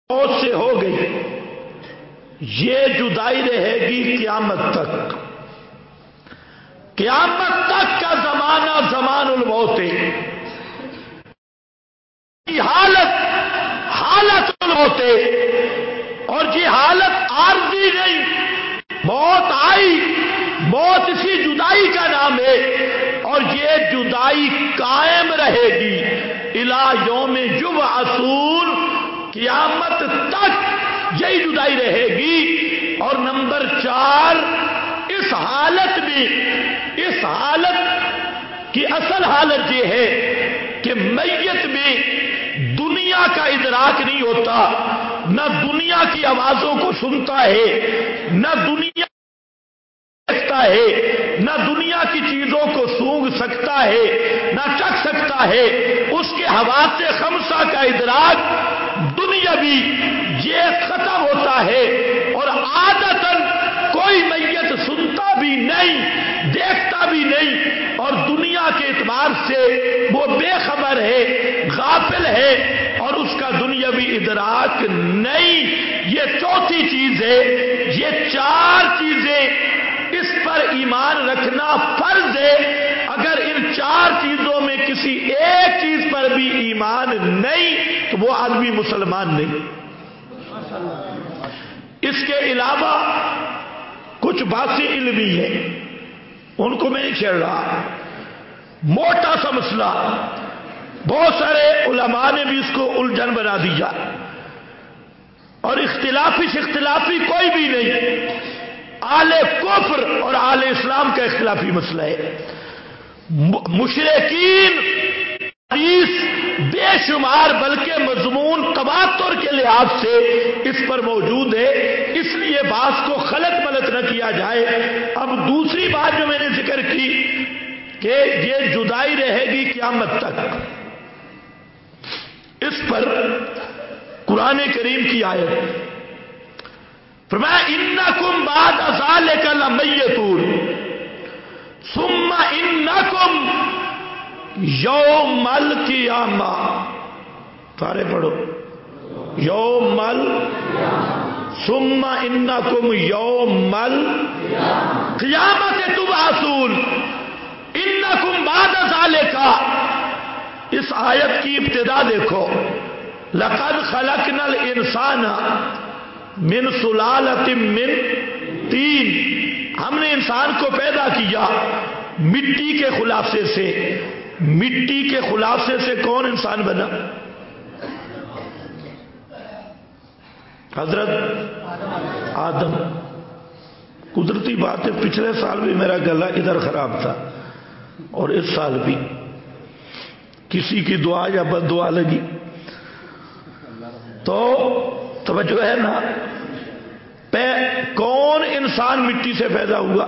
موت سے ہو گئی، یہ جدائی رہے گی قیامت تک۔ قیامت تک کا زمانہ زمان الموت ہے، حالت الموت ہے، اور یہ حالت عارضی نہیں، موت آئی، موت اسی جدائی کا نام ہے، اور یہ جدائی قائم رہے گی الی یوم یبعثون، قیامت تک یہی جدائی رہے گی۔ اور نمبر 4، اس حالت میں، اس حالت کی اصل حالت یہ ہے کہ میت میں دنیا کا ادراک نہیں ہوتا، نہ دنیا کی آوازوں کو سنتا ہے، نہ دنیا سکتا ہے، نہ دنیا کی چیزوں کو سونگھ سکتا ہے، نہ چکھ سکتا ہے۔ اس کے حواس خمسہ کا ادراک دنیاوی یہ ختم ہوتا ہے، اور عادتاً کوئی میت سنتا بھی نہیں، دیکھتا بھی نہیں، اور دنیا کے اعتبار سے وہ بے خبر ہے، غافل ہے، اور اس کا دنیاوی ادراک نہیں۔ یہ چوتھی چیز ہے۔ یہ 4 چیزیں اس پر ایمان رکھنا فرض ہے۔ اگر ان 4 چیزوں میں کسی ایک چیز پر بھی ایمان نہیں تو وہ آدمی مسلمان نہیں۔ اس کے علاوہ کچھ باتیں علمی ہیں، ان کو میں نہیں چھیڑ رہا، موٹا سا مسئلہ، بہت سارے علماء نے بھی اس کو الجھن بنا دیا، اور اختلافی کوئی بھی نہیں، اہل کفر اور اہل اسلام کا اختلافی مسئلہ ہے۔ مشرکین حدیث بے شمار، بلکہ مضمون تواتر کے لحاظ سے اس پر موجود ہے، اس لیے بات کو غلط ملت نہ کیا جائے۔ اب دوسری بات جو میں نے ذکر کی کہ یہ جدائی رہے گی قیامت تک، اس پر قرآن کریم کی آیت فرمایا انکم بعد ذالک لمیتون ثم انکم یوم القیامہ، سارے پڑھو، یوم ثم انکم یوم القیامت تبعثون انکم بعد ذالک۔ اس آیت کی ابتدا دیکھو، لقد خلقنا الانسان من سلالۃ من طین، ہم نے انسان کو پیدا کیا مٹی کے خلاصے سے۔ مٹی کے خلاصے سے کون انسان بنا؟ حضرت آدم۔ قدرتی بات ہے، پچھلے سال بھی میرا گلا ادھر خراب تھا، اور اس سال بھی کسی کی دعا یا بد دعا لگی تو توجہ ہے نا، کون انسان مٹی سے پیدا ہوا؟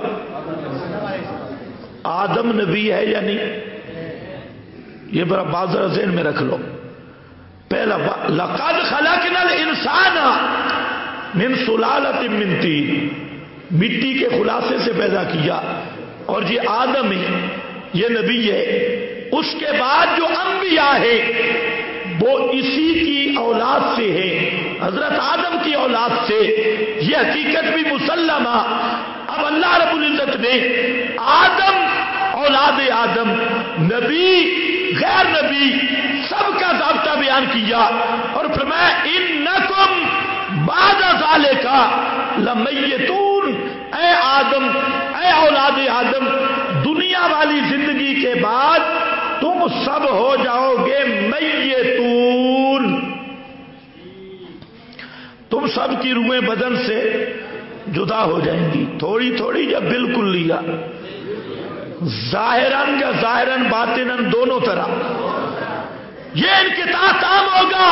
آدم نبی ہے یا نہیں؟ یہ بڑا بازر ذہن میں رکھ لو۔ پہلا لقد خلقنا الانسان من سلالۃ من طین، مٹی کے خلاصے سے پیدا کیا، اور یہ آدم ہے، یہ نبی ہے۔ اس کے بعد جو انبیاء ہے وہ اسی کی اولاد سے ہے، حضرت آدم کی اولاد سے، یہ حقیقت بھی مسلمہ۔ اب اللہ رب العزت نے آدم، اولاد آدم، نبی، غیر نبی، سب کا ضابطہ بیان کیا، اور فرمایا انکم بعد ذالک لمیتون، اے آدم، اے اولاد آدم، دنیا والی زندگی کے بعد تم سب ہو جاؤ گے میتون، تم سب کی روحیں بدن سے جدا ہو جائیں گی، تھوڑی تھوڑی یا بالکل لیا، ظاہراً یا ظاہراً باطناً دونوں طرح یہ انقطاع کام ہوگا۔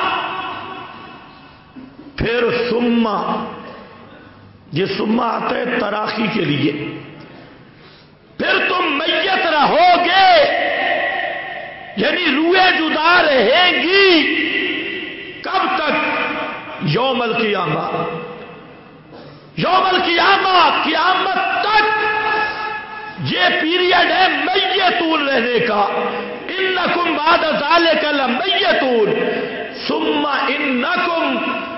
پھر سما، یہ سما آتا ہے تراخی کے لیے، پھر تم میت رہو گے، یعنی روحیں جدا رہیں گی، کب تک؟ یوم القیامہ، یوم القیامہ، قیامت تک یہ پیریڈ ہے میتون رہنے کا۔ انکم بعد ذالک لمیتون ثم انکم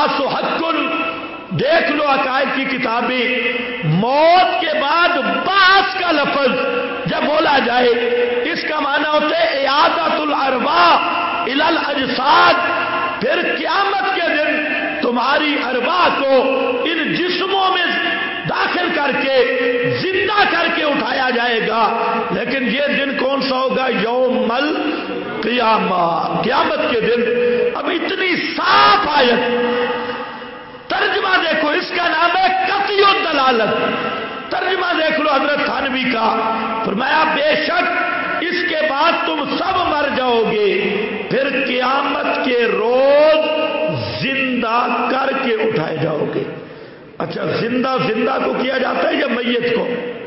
البعث حق، دیکھ لو عقائد کی کتابیں، موت کے بعد بعث کا لفظ جب بولا جائے اس کا معنی ہوتا ہے اعادۃ الارواح الی الاجساد، پھر قیامت کے دن تمہاری ارواح کو ان جسموں میں داخل کر کے زندہ کر کے اٹھایا جائے گا. لیکن یہ دن کون سا ہوگا؟ یوم القیامہ، قیامت کے دن. اب اتنی صاف آیت، ترجمہ دیکھو، اس کا نام ہے قطعی الدلالت. ترجمہ دیکھ لو حضرت تھانوی کا، فرمایا بے شک اس کے بعد تم سب مر جاؤ گے، پھر قیامت کے روز زندہ کر کے اٹھائے جاؤ گے. اچھا، زندہ کو کیا جاتا ہے یا میت کو؟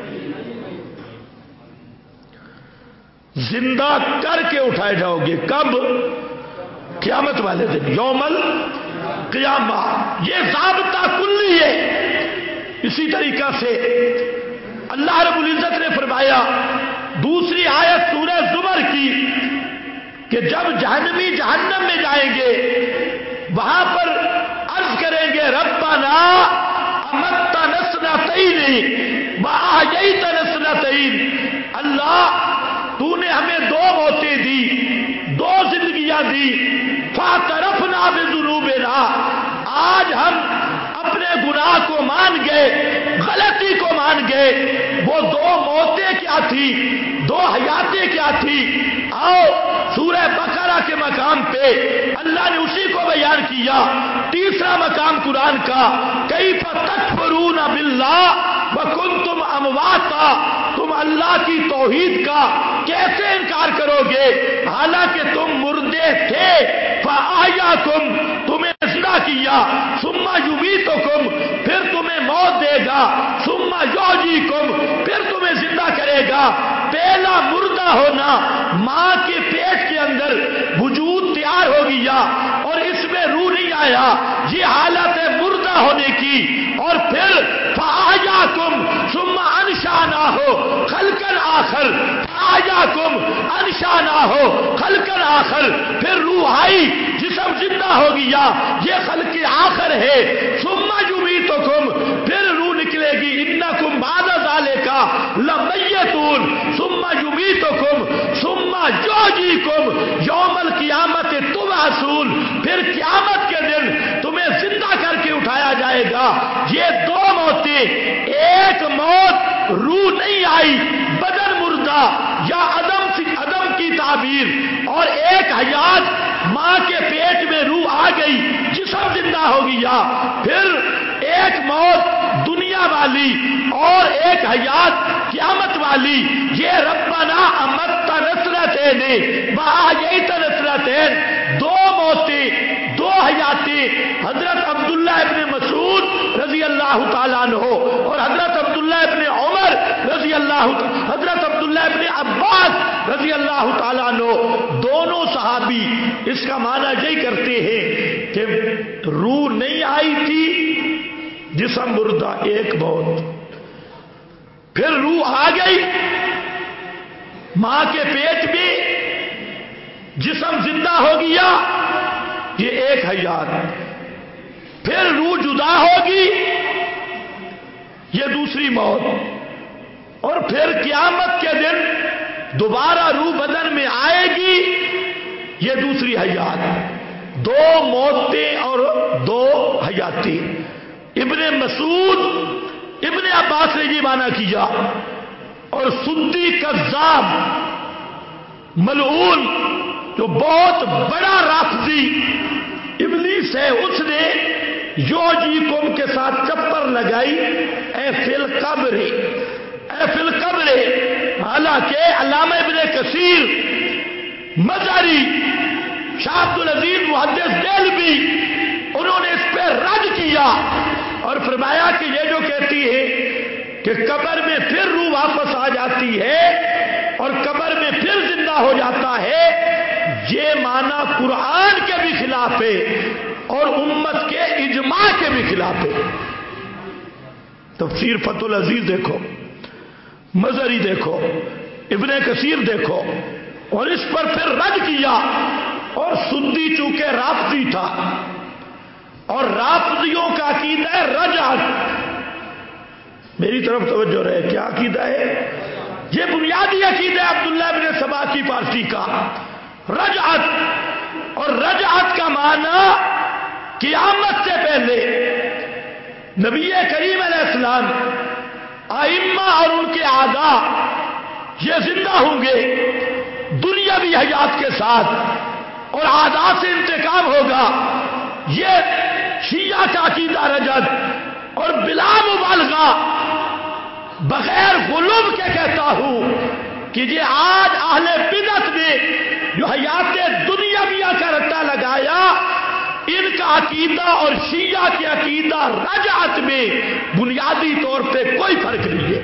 زندہ کر کے اٹھائے جاؤ گے. کب؟ قیامت والے دن، یوم القیامہ. یہ ضابطہ کلی ہے. اسی طریقہ سے اللہ رب العزت نے فرمایا دوسری آیت سورہ زمر کی کہ جب جہنمی جہنم میں جائیں گے وہاں پر عرض کریں گے ربنا امتنا سنتین واحییتنا سنتین، اللہ تو نے ہمیں دو موتیں دی، دو زندگیاں دی، فاعترفنا بذنوبنا، آج ہم اپنے گناہ کو مان گئے، غلطی کو مان گئے. وہ دو موتیں کیا تھی، دو حیاتیں کیا تھی؟ آؤ سورہ بقرہ کے مقام پہ اللہ نے اسی کو بیان کیا. تیسرا مقام قرآن کا، کیف تکفرون باللہ وکنتم امواتا، تم اللہ کی توحید کا کیسے انکار کرو گے حالانکہ تم مردے تھے. فاحیاکم، تمہیں زندہ کیا. ثم یمیتکم، پھر تمہیں موت دے گا. ثم یحییکم، پھر تمہیں زندہ کرے گا. پہلا مردہ ہونا، ماں کے پیٹ کے اندر وجود تیار ہو گیا اور اس میں روح نہیں آیا، یہ حالت ہے مردہ ہونے کی. اور پھر فاحیاکم ثم انشأناہ خلقا آخر، فاحیاکم انشأناہ خلقا آخر، پھر روح آئی، جسم زندہ ہو گیا، یہ خلق آخر ہے. ثم یمیتکم، پھر روح نکلے گی. انکم بعد ذالک لمیتون ثم یمیتکم ثم یحییکم یوم القیامت تبعثون، پھر قیامت کے دن تمہیں زندہ کر کے اٹھایا جائے گا. یہ دو موتیں، ایک موت روح نہیں آئی، بدن مردہ یا عدم کی تعبیر، اور ایک حیات ماں کے پیٹ میں روح آ گئی، جسم زندہ ہو گیا. پھر ایک موت دنیا والی اور ایک حیات قیامت والی. یہ ربنا امتنا سنتین واحییتنا سنتین، دو موتیں، دو حیاتیں. حضرت عبداللہ ابن مسعود رضی اللہ تعالیٰ عنہ اور حضرت عبداللہ ابن عمر رضی اللہ، حضرت عبداللہ ابن عباس رضی اللہ تعالیٰ عنہ، دونوں صحابی اس کا معنی یہی کرتے ہیں کہ روح نہیں آئی تھی، جسم مردہ، ایک موت. پھر روح آ گئی ماں کے پیٹ میں، جسم زندہ ہو گیا، یہ ایک حیات. پھر روح جدا ہوگی، یہ دوسری موت. اور پھر قیامت کے دن دوبارہ روح بدن میں آئے گی، یہ دوسری حیات. دو موتیں اور دو حیاتیں. ابن مسعود، ابن عباس نے یہ معنی کیا. اور سدی کذاب ملعون جو بہت بڑا رافضی ابلیس ہے، اس نے یوجیکم کے ساتھ چپر لگائی، اے فی القبر، اے فی القبر. حالانکہ علامہ ابن کثیر، مزاری، شاہ عبد العزیز محدث دہلوی، انہوں نے اس پہ رد کیا اور فرمایا کہ یہ جو کہتی ہے کہ قبر میں پھر روح واپس آ جاتی ہے اور قبر میں پھر زندہ ہو جاتا ہے، یہ معنی قرآن کے بھی خلاف ہے اور امت کے اجماع کے بھی خلاف ہے. تفسیر فتح العزیز دیکھو، مزری دیکھو، ابن کثیر دیکھو، اور اس پر پھر رد کیا. اور سدی چونکہ رافضی تھا اور رافضیوں کا عقیدہ ہے رجعت. میری طرف توجہ رہے, کیا عقیدہ ہے؟ یہ بنیادی عقیدہ ہے عبداللہ ابن سبا کی پارٹی کا, رجعت. اور رجعت کا معنی قیامت سے پہلے نبی کریم علیہ السلام, ائمہ اور ان کے اعداء یہ زندہ ہوں گے دنیاوی حیات کے ساتھ, اور اعداء سے انتقام ہوگا. یہ شیعہ کا عقیدہ رجعت. اور بلا مبالغہ بغیر غلو کے کہتا ہوں کہ یہ آج اہل بدعت نے جو حیات دنیاویہ کا رٹا لگایا, ان کا عقیدہ اور شیعہ کے عقیدہ رجعت میں بنیادی طور پہ کوئی فرق نہیں ہے,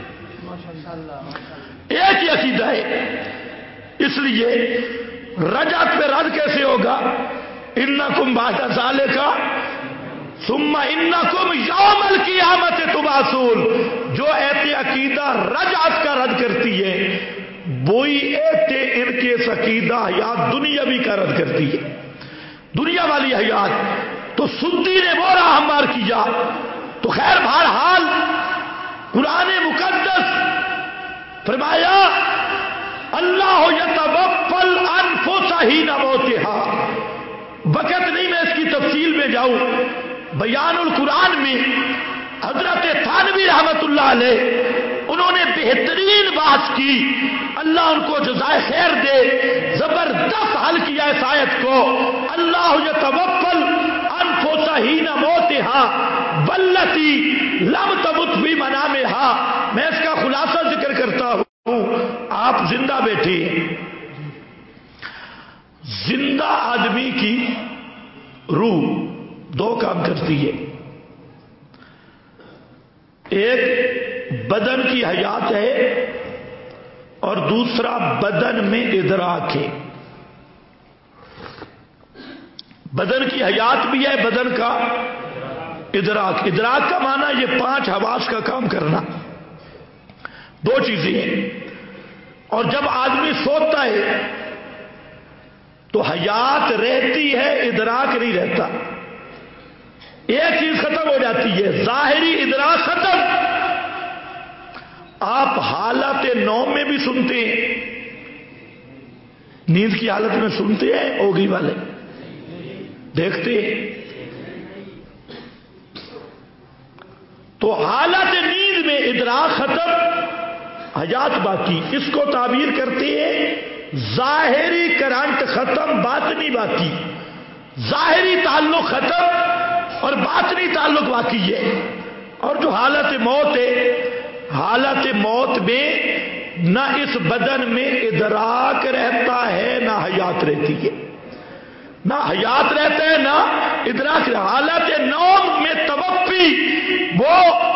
ایک ہی عقیدہ ہے. اس لیے رجعت پہ رد کیسے ہوگا؟ انکم بعد ذالک ثم انکم یوم القیامت تبعثون. جو ایت عقیدہ رجعت کا رد کرتی ہے وہی ایت ان کے عقیدہ حیات دنیاوی کا رد کرتی ہے, دنیا والی حیات. تو سدی نے وہ راہ ہموار کیا. تو خیر بہرحال قرآن مقدس فرمایا اللہ یتوفی الانفس حین موتہا. وقت نہیں میں اس کی تفصیل میں جاؤں. بیان القرآن میں حضرت تھانوی رحمت اللہ علیہ انہوں نے بہترین بات کی, اللہ ان کو جزائے خیر دے, زبردست حل کیا اس آیت کو. اللہ یتوفی الانفس حین موتہا والتی لم تمت فی منامہا. میں اس کا خلاصہ ذکر کرتا ہوں. آپ زندہ بیٹھے ہیں, زندہ آدمی کی روح دو کام کرتی ہے, ایک بدن کی حیات ہے اور دوسرا بدن میں ادراک ہے. بدن کی حیات بھی ہے, بدن کا ادراک. ادراک کا معنی یہ 5 حواس کا کام کرنا, دو چیزیں ہیں. اور جب آدمی سوتا ہے تو حیات رہتی ہے, ادراک نہیں رہتا. ایک چیز ختم ہو جاتی ہے, ظاہری ادراک ختم. آپ حالت نوم میں بھی سنتے ہیں, نیند کی حالت میں سنتے ہیں, اوگی والے دیکھتے ہیں. تو حالت نیند میں ادراک ختم, حیات باقی. اس کو تعبیر کرتے ہیں ظاہری کرنٹ ختم, باطنی باقی. ظاہری تعلق ختم اور باطنی تعلق باقی ہے. اور جو حالت موت ہے, حالت موت میں نہ اس بدن میں ادراک رہتا ہے نہ حیات رہتی ہے, نہ حیات رہتا ہے نہ ادراک. حالت نوم میں توفی, وہ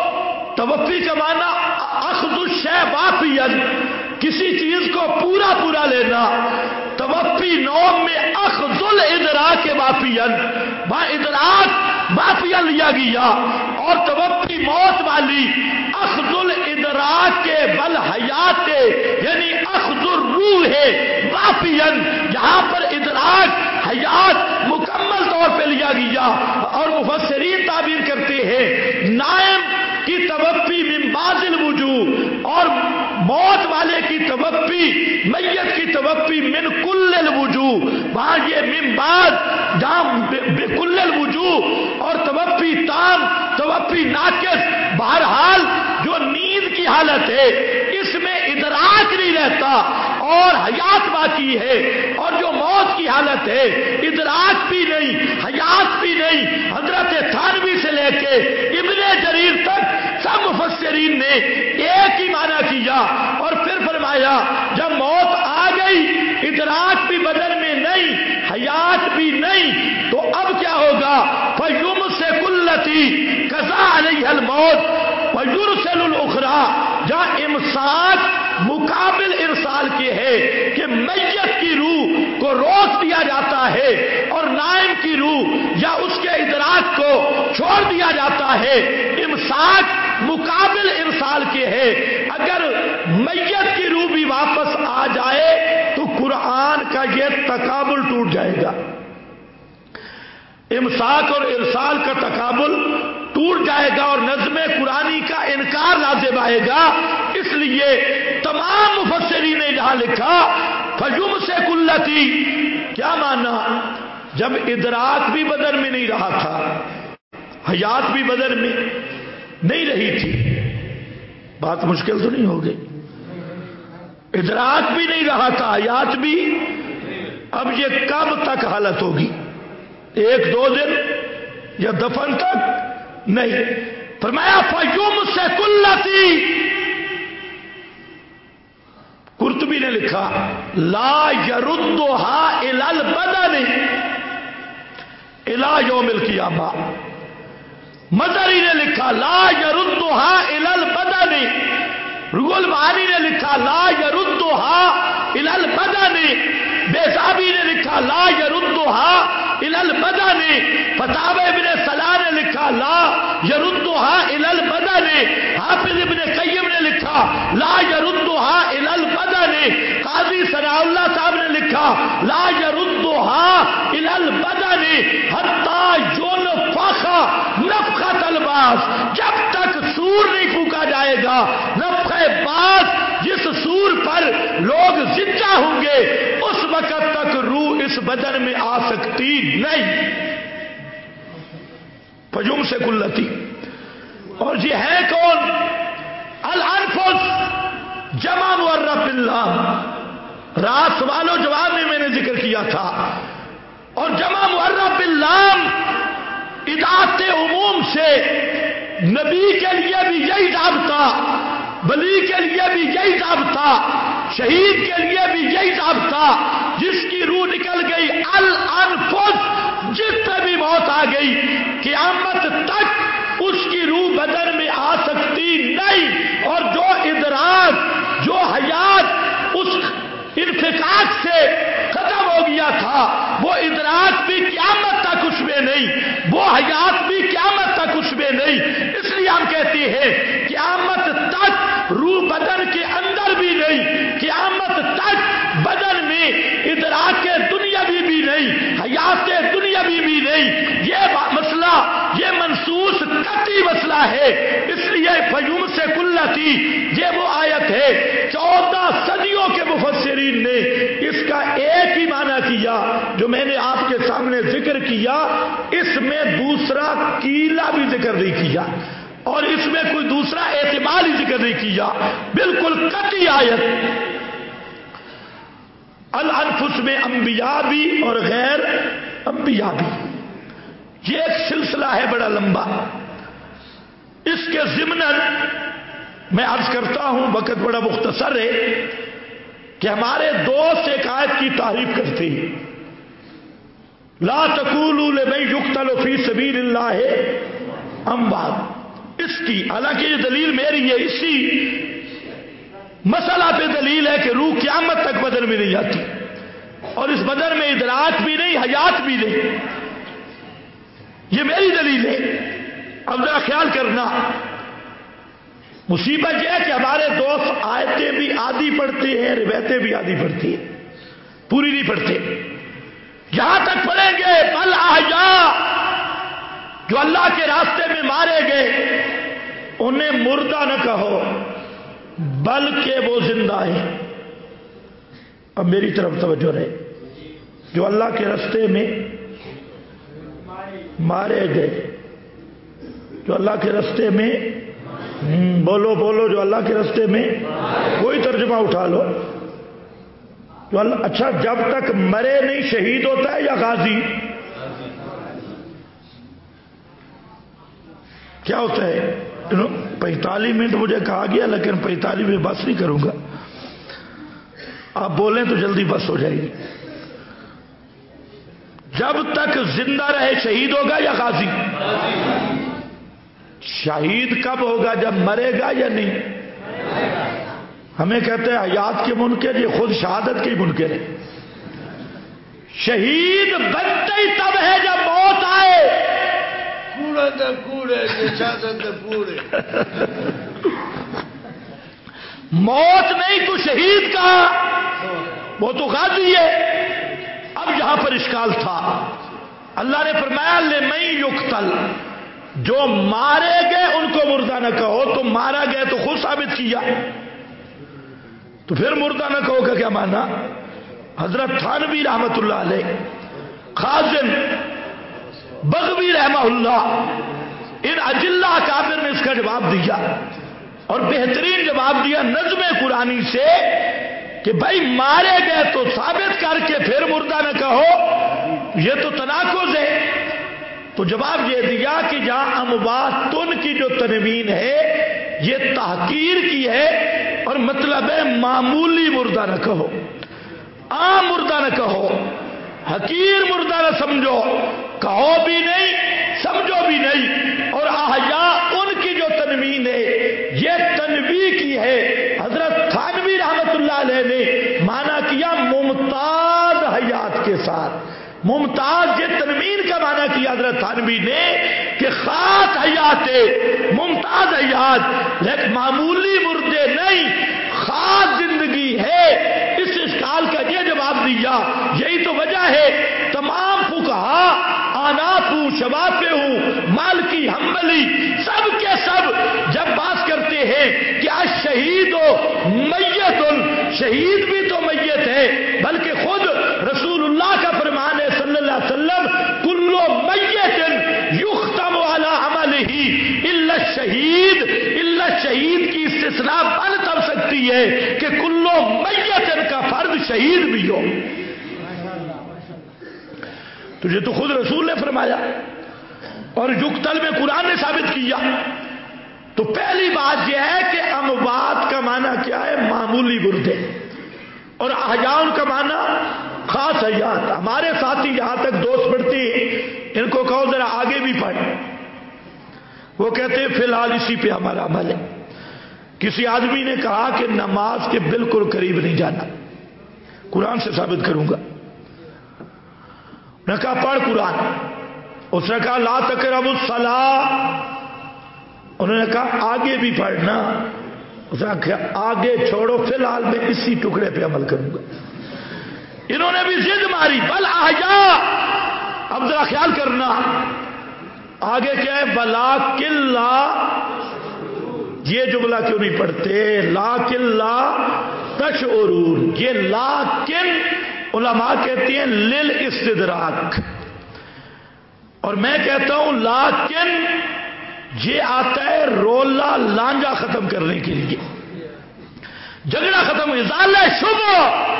توفی کا معنی اخذ الشیء وافیا, کسی چیز کو پورا پورا لینا. توفی نوم میں اخذ الادراک وافیا, وہاں ادراک وافیا لیا گیا. اور توفی موت والی اخذ الادراک کے بل حیات یعنی اخذ الروح ہے وافیا, جہاں پر ادراک حیات مکمل طور پہ لیا گیا. اور مفسرین تعبیر کرتے ہیں نائم کی توفی من بعض الوجوہ, اور موت والے کی توفی, میت کی توفی من کل الوجوہ. وہاں یہ من بعد جہاں بکل الوجوہ, اور توفی تام, توفی ناقص. بہرحال جو نیند کی حالت ہے اس میں ادراک نہیں رہتا اور حیات باقی ہے. اور جو موت کی حالت ہے ادراک بھی نہیں, حیات بھی نہیں. حضرت تھانوی سے لے کے ابن جریر تک سب مفسرین نے ایک ہی معنی کیا. اور پھر فرمایا جب موت آ گئی, ادراک بھی بدن میں نہیں, حیات بھی نہیں, تو اب کیا ہوگا؟ فَيُمْسِكُ الَّتِي قَضَىٰ عَلَيْهَا الْمَوْتَ وَيُرْسِلُ الْأُخْرَىٰ. جہاں امساک مقابل ارسال کے ہے کہ میت کی روح کو روک دیا جاتا ہے اور نائم کی روح یا اس کے ادراک کو چھوڑ دیا جاتا ہے. امساک مقابل ارسال کے ہے. اگر میت کی روح بھی واپس آ جائے تو قرآن کا یہ تقابل ٹوٹ جائے گا. امساک اور ارسال کا تقابل ٹوٹ جائے گا اور نظم قرآنی کا انکار لازم آئے گا. اس لیے تمام مفسرین نے جہاں لکھا فَيُمْسِكُ الَّتِي، کیا مانا؟ جب ادراک بھی بدن میں نہیں رہا تھا، حیات بھی بدن میں نہیں رہی تھی. بات مشکل تو نہیں ہو گئی؟ ادراک بھی نہیں رہا تھا، حیات بھی. اب یہ کب تک حالت ہوگی؟ 1-2 دن یا دفن تک نہیں. فرمایا فَيُمْسِكُ الَّتِي، قرطبی نے لکھا لا يردها الى البدن الى يوم القیامہ. مظہری نے لکھا لا يردها الى البدن. روح المعانی نے لکھا لا يردها الى البدن. بیضابی نے لکھا لا يردها الى البدن. فتاوی ابن صلاح نے لکھا لا يردها الى البدن. حافظ ابن قیم نے لکھا لا يردها الى البدن. قاضی ثناء اللہ صاحب نے لکھا لا يردها الى البدن حتى ينفخ نفخۃ البعث. جب تک سور نہیں پھونکا جائے گا، نفخہ بعث جس سور پر لوگ زندہ ہوں گے، اس وقت تک روح اس بدن میں آ سکتی نہیں. فَيُمْسِكُ الَّتِي، اور یہ ہے کون؟ الانفس جمع مؤرف باللام. رات سوال و جواب میں نے ذکر کیا تھا. اور جمع مؤرف باللام اطاعت عموم سے نبی کے لیے بھی یہی ضابطہ، ولی کے لیے بھی یہی ضابطہ، شہید کے لیے بھی یہی ضابطہ. جس کی روح نکل گئی الانفس، جس پہ بھی موت آ گئی، قیامت تک اس کی روح بدن میں آ سکتی نہیں. اور جو ادراک، جو حیات اس انفقاق سے ختم ہو گیا تھا، وہ ادراک بھی قیامت تک اس میں نہیں، وہ حیات بھی قیامت تک اس میں نہیں. اس لیے ہم کہتے ہیں قیامت تک روح بدن کے اندر بھی نہیں، قیامت تک بدن میں ادراک دنیاوی بھی نہیں، حیات دنیاوی بھی نہیں. یہ مسئلہ، یہ منصوص قطعی مسئلہ ہے. اس لیے فَيُمْسِكُ الَّتِي، یہ وہ آیت ہے 14 صدیوں کے مفسرین نے اس کا ایک ہی معنی کیا جو میں نے آپ کے سامنے ذکر کیا. اس میں دوسرا کیلا بھی ذکر نہیں کیا اور اس میں کوئی دوسرا احتمال ہی ذکر نہیں کیا. بالکل قطعی آیت. الانفس میں انبیاء بھی اور غیر انبیاء بھی. یہ ایک سلسلہ ہے بڑا لمبا. اس کے ضمناً میں عرض کرتا ہوں، وقت بڑا مختصر ہے، کہ ہمارے دوست ایک آیت کی تعریف کرتے ہیں لا تقولوا لمن يقتل في سبيل الله اموات. اس کی حالانکہ یہ دلیل میری ہے، اسی مسئلہ پہ دلیل ہے کہ روح قیامت تک بدن میں نہیں آتی اور اس بدن میں ادراک بھی نہیں، حیات بھی نہیں. یہ میری دلیل ہے. اب ذرا خیال کرنا، مصیبت یہ ہے کہ ہمارے دوست آیتیں بھی آدھی پڑھتے ہیں، روایتیں بھی آدھی پڑھتی ہیں، پوری نہیں پڑھتے. یہاں تک پڑھیں گے بل احیاء، جو اللہ کے راستے میں مارے گئے انہیں مردہ نہ کہو بلکہ وہ زندہ ہیں. اب میری طرف توجہ رہے. جو اللہ کے راستے میں مارے گئے، جو اللہ کے راستے میں، بولو بولو، جو اللہ کے راستے میں، کوئی ترجمہ اٹھا لو. جو اللہ، اچھا جب تک مرے نہیں شہید ہوتا ہے یا غازی؟ کیا ہوتا ہے؟ 45 منٹ مجھے کہا گیا، لیکن 45 میں بس نہیں کروں گا. آپ بولیں تو جلدی بس ہو جائے گی. جب تک زندہ رہے شہید ہوگا یا غازی؟ شہید کب ہوگا؟ جب مرے گا یا نہیں؟ ہمیں کہتے ہیں حیات کے منکر، یہ خود شہادت کے منکر ہے. شہید بنتے ہی تب ہے جب موت آئے. کوڑے تو کوڑے، شہادت پورے. موت نہیں تو شہید کہا، وہ تو غازی ہے. اب یہاں پر اشکال تھا اللہ نے فرمایا لمن یقتل، جو مارے گئے ان کو مردہ نہ کہو، تو مارا گئے تو خود ثابت کیا، تو پھر مردہ نہ کہو کا کیا مانا؟ حضرت تھانوی رحمت اللہ علیہ، خازن بغوی رحمہ اللہ، ان اجلہ اکابر نے اس کا جواب دیا اور بہترین جواب دیا نظم قرآنی سے کہ بھائی مارے گئے تو ثابت کر کے پھر مردہ نہ کہو، یہ تو تناقض ہے۔ تو جواب یہ دیا کہ جہاں امواتن کی جو تنوین ہے یہ تحقیر کی ہے، اور مطلب ہے معمولی مردہ نہ کہو، عام مردہ نہ کہو، حقیر مردہ نہ سمجھو، کہو بھی نہیں سمجھو بھی نہیں۔ اور احیاء ان کی جو تنوین ہے یہ تنوین کی ہے، حضرت تھانوی رحمت اللہ علیہ نے مانا کیا ممتاز حیات کے ساتھ، ممتاز، یہ تنوین کا معنی کیا حضرت تھانوی نے کہ خاص حیات ہے، ممتاز حیات، لیکن معمولی مردے نہیں، خاص زندگی ہے۔ اس اشکال کا یہ جواب دیا، یہی تو وجہ ہے تمام فقہا، آنافو، شوافعو، مالکی، حنبلی، سب کے سب جب بات کرتے ہیں کہ الشہید میت، شہید بھی تو میت ہے، بلکہ خود رسول اللہ کا فرمان ہے صلی اللہ علیہ وسلم کل میت یختم علی عملہ الا الشہید، الا الشہید کی استثناء بن تب سکتی ہے کہ کل میت کا فرد شہید بھی ہو۔ تجھے تو خود رسول نے فرمایا اور یقتل میں قرآن نے ثابت کیا۔ تو پہلی بات یہ ہے کہ اموات کا معنی کیا ہے؟ معمولی مردے، اور احیاء کا معنی خاص حیات۔ ہمارے ساتھی یہاں تک دوست پڑھتے ہیں، ان کو کہو ذرا آگے بھی پڑھ، وہ کہتے ہیں فی الحال اسی پہ ہمارا عمل ہے۔ کسی آدمی نے کہا کہ نماز کے بالکل قریب نہیں جانا، قرآن سے ثابت کروں گا۔ نے کہا پڑھ قرآن، اس نے کہا لا تقربوا الصلاۃ، انہوں نے کہا آگے بھی پڑھنا، اس نے کہا آگے چھوڑو، فی الحال میں اسی ٹکڑے پہ عمل کروں گا۔ انہوں نے بھی ضد ماری، بل احیاء، اب ذرا خیال کرنا آگے کیا ہے، ولکن لا، یہ جملہ کیوں نہیں پڑھتے، لیکن لا تشعرون، یہ لیکن علماء کہتے ہیں للاستدراک، اور میں کہتا ہوں لیکن یہ آتا ہے رولا لانجا ختم کرنے کے لیے، جھگڑا ختم، ازالہ شبہ،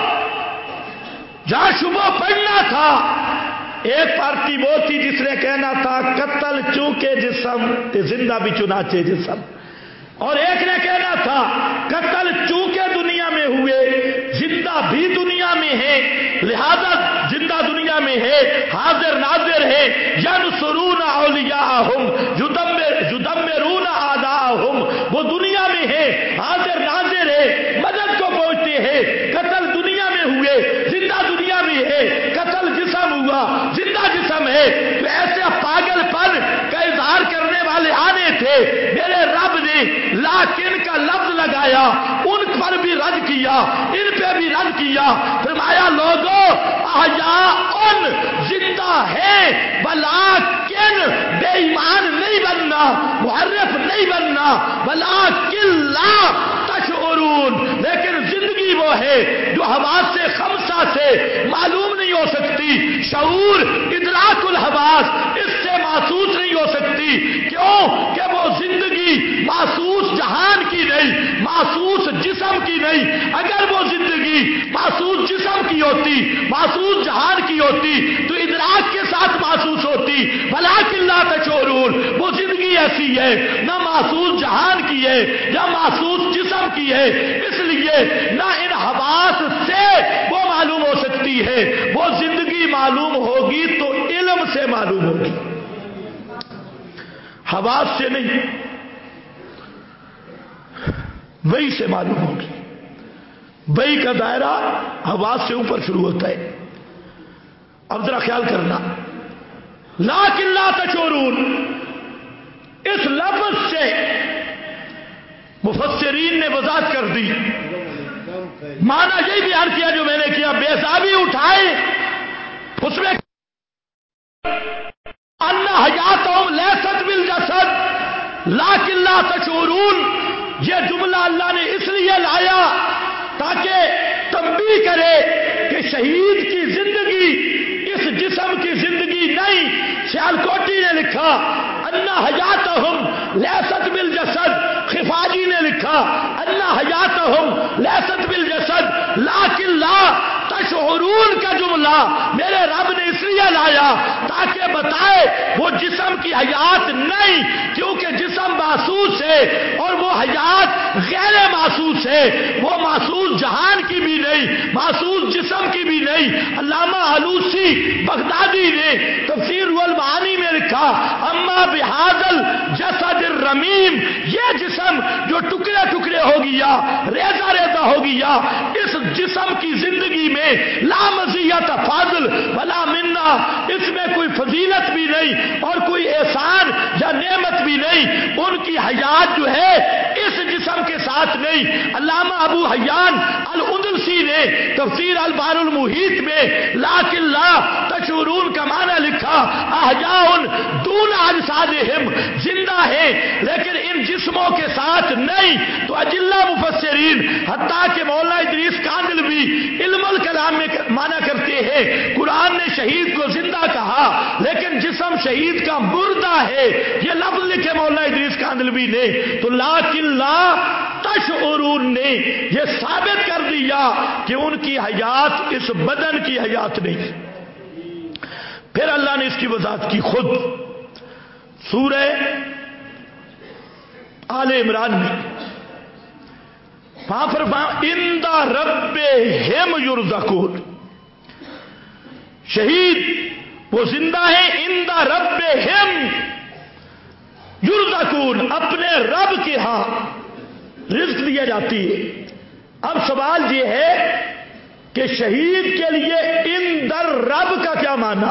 جہاں شبہ پڑھنا تھا۔ ایک پارٹی وہ تھی جس نے کہنا تھا قتل چونکہ جسم تے زندہ بھی چنانچہ جسم، اور ایک نے کہنا تھا قتل چونکہ دنیا میں ہوئے زندہ بھی دنیا میں ہے، لہذا زندہ دنیا میں ہے، حاضر ناظر ہے، ینصرون اولیاءہم یدمرون اعداءہم، وہ دنیا میں ہے، حاضر ناظر ہے، مدد کو پہنچتے ہیں۔ قتل دنیا میں ہوئے، زندہ دنیا میں ہے، قتل جسم ہوا، زندہ جسم ہے۔ تو ایسے پاگل پن کا اظہار کرنے والے آنے تھے، میرے رب نے لیکن کا لفظ لگایا، ان پر بھی رد کیا، ان پہ بھی رد کیا، فرمایا لوگوں احیاء زندہ ہے، ولیکن بے ایمان نہیں بننا، محرف نہیں بننا، ولیکن لا تشعرون، لیکن زندگی وہ ہے جو حواس سے خمسہ سے معلوم نہیں ہو سکتی، شعور ادراک الحواس اس سے محسوس نہیں ہو سکتی، کیوں کہ وہ زندگی محسوس جہان کی نہیں، محسوس جسم کی نہیں۔ اگر وہ زندگی محسوس جسم کی ہوتی، محسوس جہان کی ہوتی تو ادراک کے ساتھ محسوس ہوتی، ولیکن لا تشعرون، وہ زندگی ایسی ہے نہ محسوس جہان کی ہے نہ محسوس جسم کی ہے، اس لیے نہ ان حواس سے وہ معلوم ہو سکتی ہے، وہ زندگی معلوم ہوگی تو علم سے معلوم ہوگی، حواس سے نہیں، وہی سے معلوم ہوگی۔ وہی کا دائرہ حواس سے اوپر شروع ہوتا ہے۔ اب ذرا خیال کرنا، لیکن لا تشعرون، اس لفظ سے مفسرین نے وضاحت کر دی، معنی یہی بیان کیا جو میں نے کیا، بے حسابی اٹھائے، اس میں لیکن لا تشعرون، یہ جملہ اللہ نے اس لیے لایا تاکہ تنبیہ کرے کہ شہید کی زندگی اس جسم کی زندگی نہیں. سیالکوٹی نے لکھا انا حیاتہم لیست بالجسد، خفاجی نے لکھا انا حیاتہم لیست بالجسد لیکن لا تشعرون کا جملہ میرے رب نے اس لیے لایا تاکہ بتائے وہ جسم کی حیات نہیں، کیونکہ جسم محسوس ہے اور وہ حیات غیر محسوس ہے، وہ محسوس جہان کی بھی نہیں، محسوس جسم کی بھی نہیں. علامہ آلوسی بغدادی نے تفسیر المعانی میں لکھا اما بہذل جسد الرمیم، یہ جسم جو ٹکڑے ٹکڑے ہو گیا، ریزہ ریزہ ہو گیا، اس جسم کی زندگی میں لا مزیت فاضل ولا منا، اس میں کوئی فضیلت بھی نہیں اور کوئی احسان یا نعمت بھی نہیں، ان کی حیات جو ہے اس جسم کے ساتھ نہیں. علامہ ابو حیان الاندلسی نے تفسیر البحر المحیط میں لیکن لا تشعرون کا معنی لکھا احیاء دون اجسادہم، زندہ ہے لیکن ان جسموں کے ساتھ نہیں. تو اجلہ مفسرین حتیٰ کہ مولانا ادریس کاندلوی علم الکلام میں معنی کرتے ہیں قرآن نے شہید کو زندہ کہا لیکن جسم شہید کا مردہ ہے، یہ لفظ لکھے مولانا ادریس کاندلوی نے. تو لیکن لا تشعرون نے یہ ثابت کر دیا کہ ان کی حیات اس بدن کی حیات نہیں. پھر اللہ نے اس کی وضاحت کی خود سورہ آل عمران میں، وہاں فرمایا عند ربہم یرزقون، شہید وہ زندہ ہے عند ربہم یرزقون، اپنے رب کے ہاں رزق دیا جاتی ہے. اب سوال یہ ہے کہ شہید کے لیے عند رب کا کیا معنی،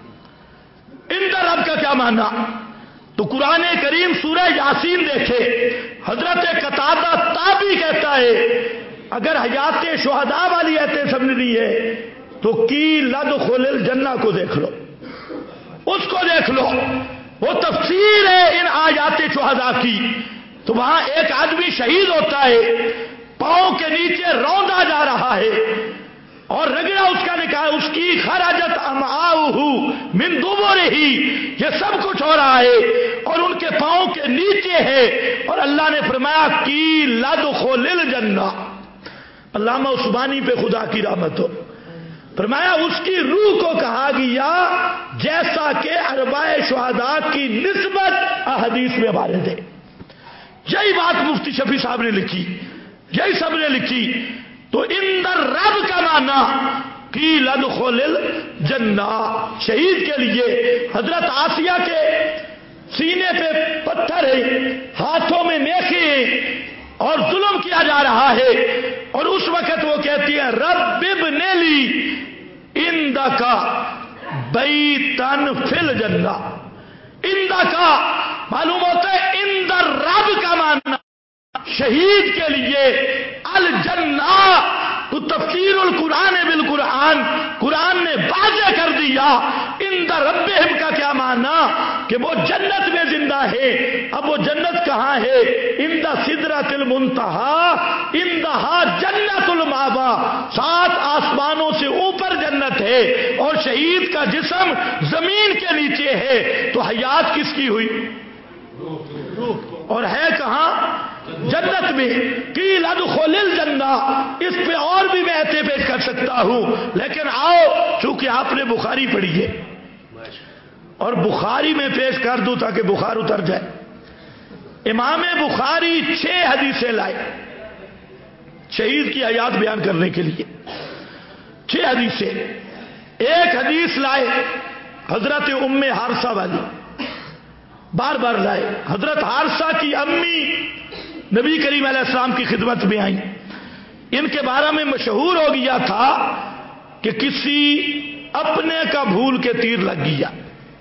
عند رب کا کیا معنی؟ تو قرآن کریم سورہ یاسین دیکھے، حضرت قتادہ تابعی کہتا ہے اگر حیات شہداء والی ایتیں سمجھنی ہے تو کی لدخل الجنہ کو دیکھ لو، اس کو دیکھ لو، وہ تفسیر ہے ان آیات شہداء کی. تو وہاں ایک آدمی شہید ہوتا ہے، پاؤں کے نیچے روندا جا رہا ہے اور رگڑا اس کا نکاح، اس کی خرجت امعاؤہ من دبرہ، یہ سب کچھ ہو رہا ہے اور ان کے پاؤں کے نیچے ہے، اور اللہ نے فرمایا کی لدخل الجنہ. علامہ عثمانی پہ خدا کی رحمت ہو، فرمایا اس کی روح کو کہا گیا جیسا کہ اربع شہداء کی نسبت احادیث میں وارد ہے. یہی بات مفتی شفیع صاحب نے لکھی، یہی سب نے لکھی. تو اندر رب کا معنی کی لدخل الجنہ، شہید کے لیے حضرت آسیہ کے سینے پہ پتھر ہے، ہاتھوں میں میخیں ہیں اور ظلم کیا جا رہا ہے، اور اس وقت وہ کہتی ہیں رب ابن لی عندک بیتا فی الجنہ. عندک معلوم ہوتا ہے اندر رب کا معنی شہید کے لیے الجنہ. تو تفسیر القرآن بالقرآن، قرآن نے واضح کر دیا عند ربہم کا کیا معنی کہ وہ جنت میں زندہ ہے. اب وہ جنت کہاں ہے؟ عند سدرۃ المنتہی، عندہا جنت المأوی، 7 آسمانوں سے اوپر جنت ہے اور شہید کا جسم زمین کے نیچے ہے. تو حیات کس کی ہوئی؟ اور ہے کہاں؟ جنت میں. قیل ادخل الجنہ. اس پہ اور بھی میں ایتیں پیش کر سکتا ہوں لیکن آؤ چونکہ آپ نے بخاری پڑھی ہے اور بخاری میں پیش کر دوں تاکہ بخار اتر جائے. امام بخاری 6 حدیثیں لائے شہید کی حیات بیان کرنے کے لیے، 6 حدیثیں. ایک حدیث لائے حضرت ام حارثہ والی، بار بار لائے. حضرت حارثہ کی امی نبی کریم علیہ السلام کی خدمت میں آئیں. ان کے بارے میں مشہور ہو گیا تھا کہ کسی اپنے کا بھول کے تیر لگ گیا،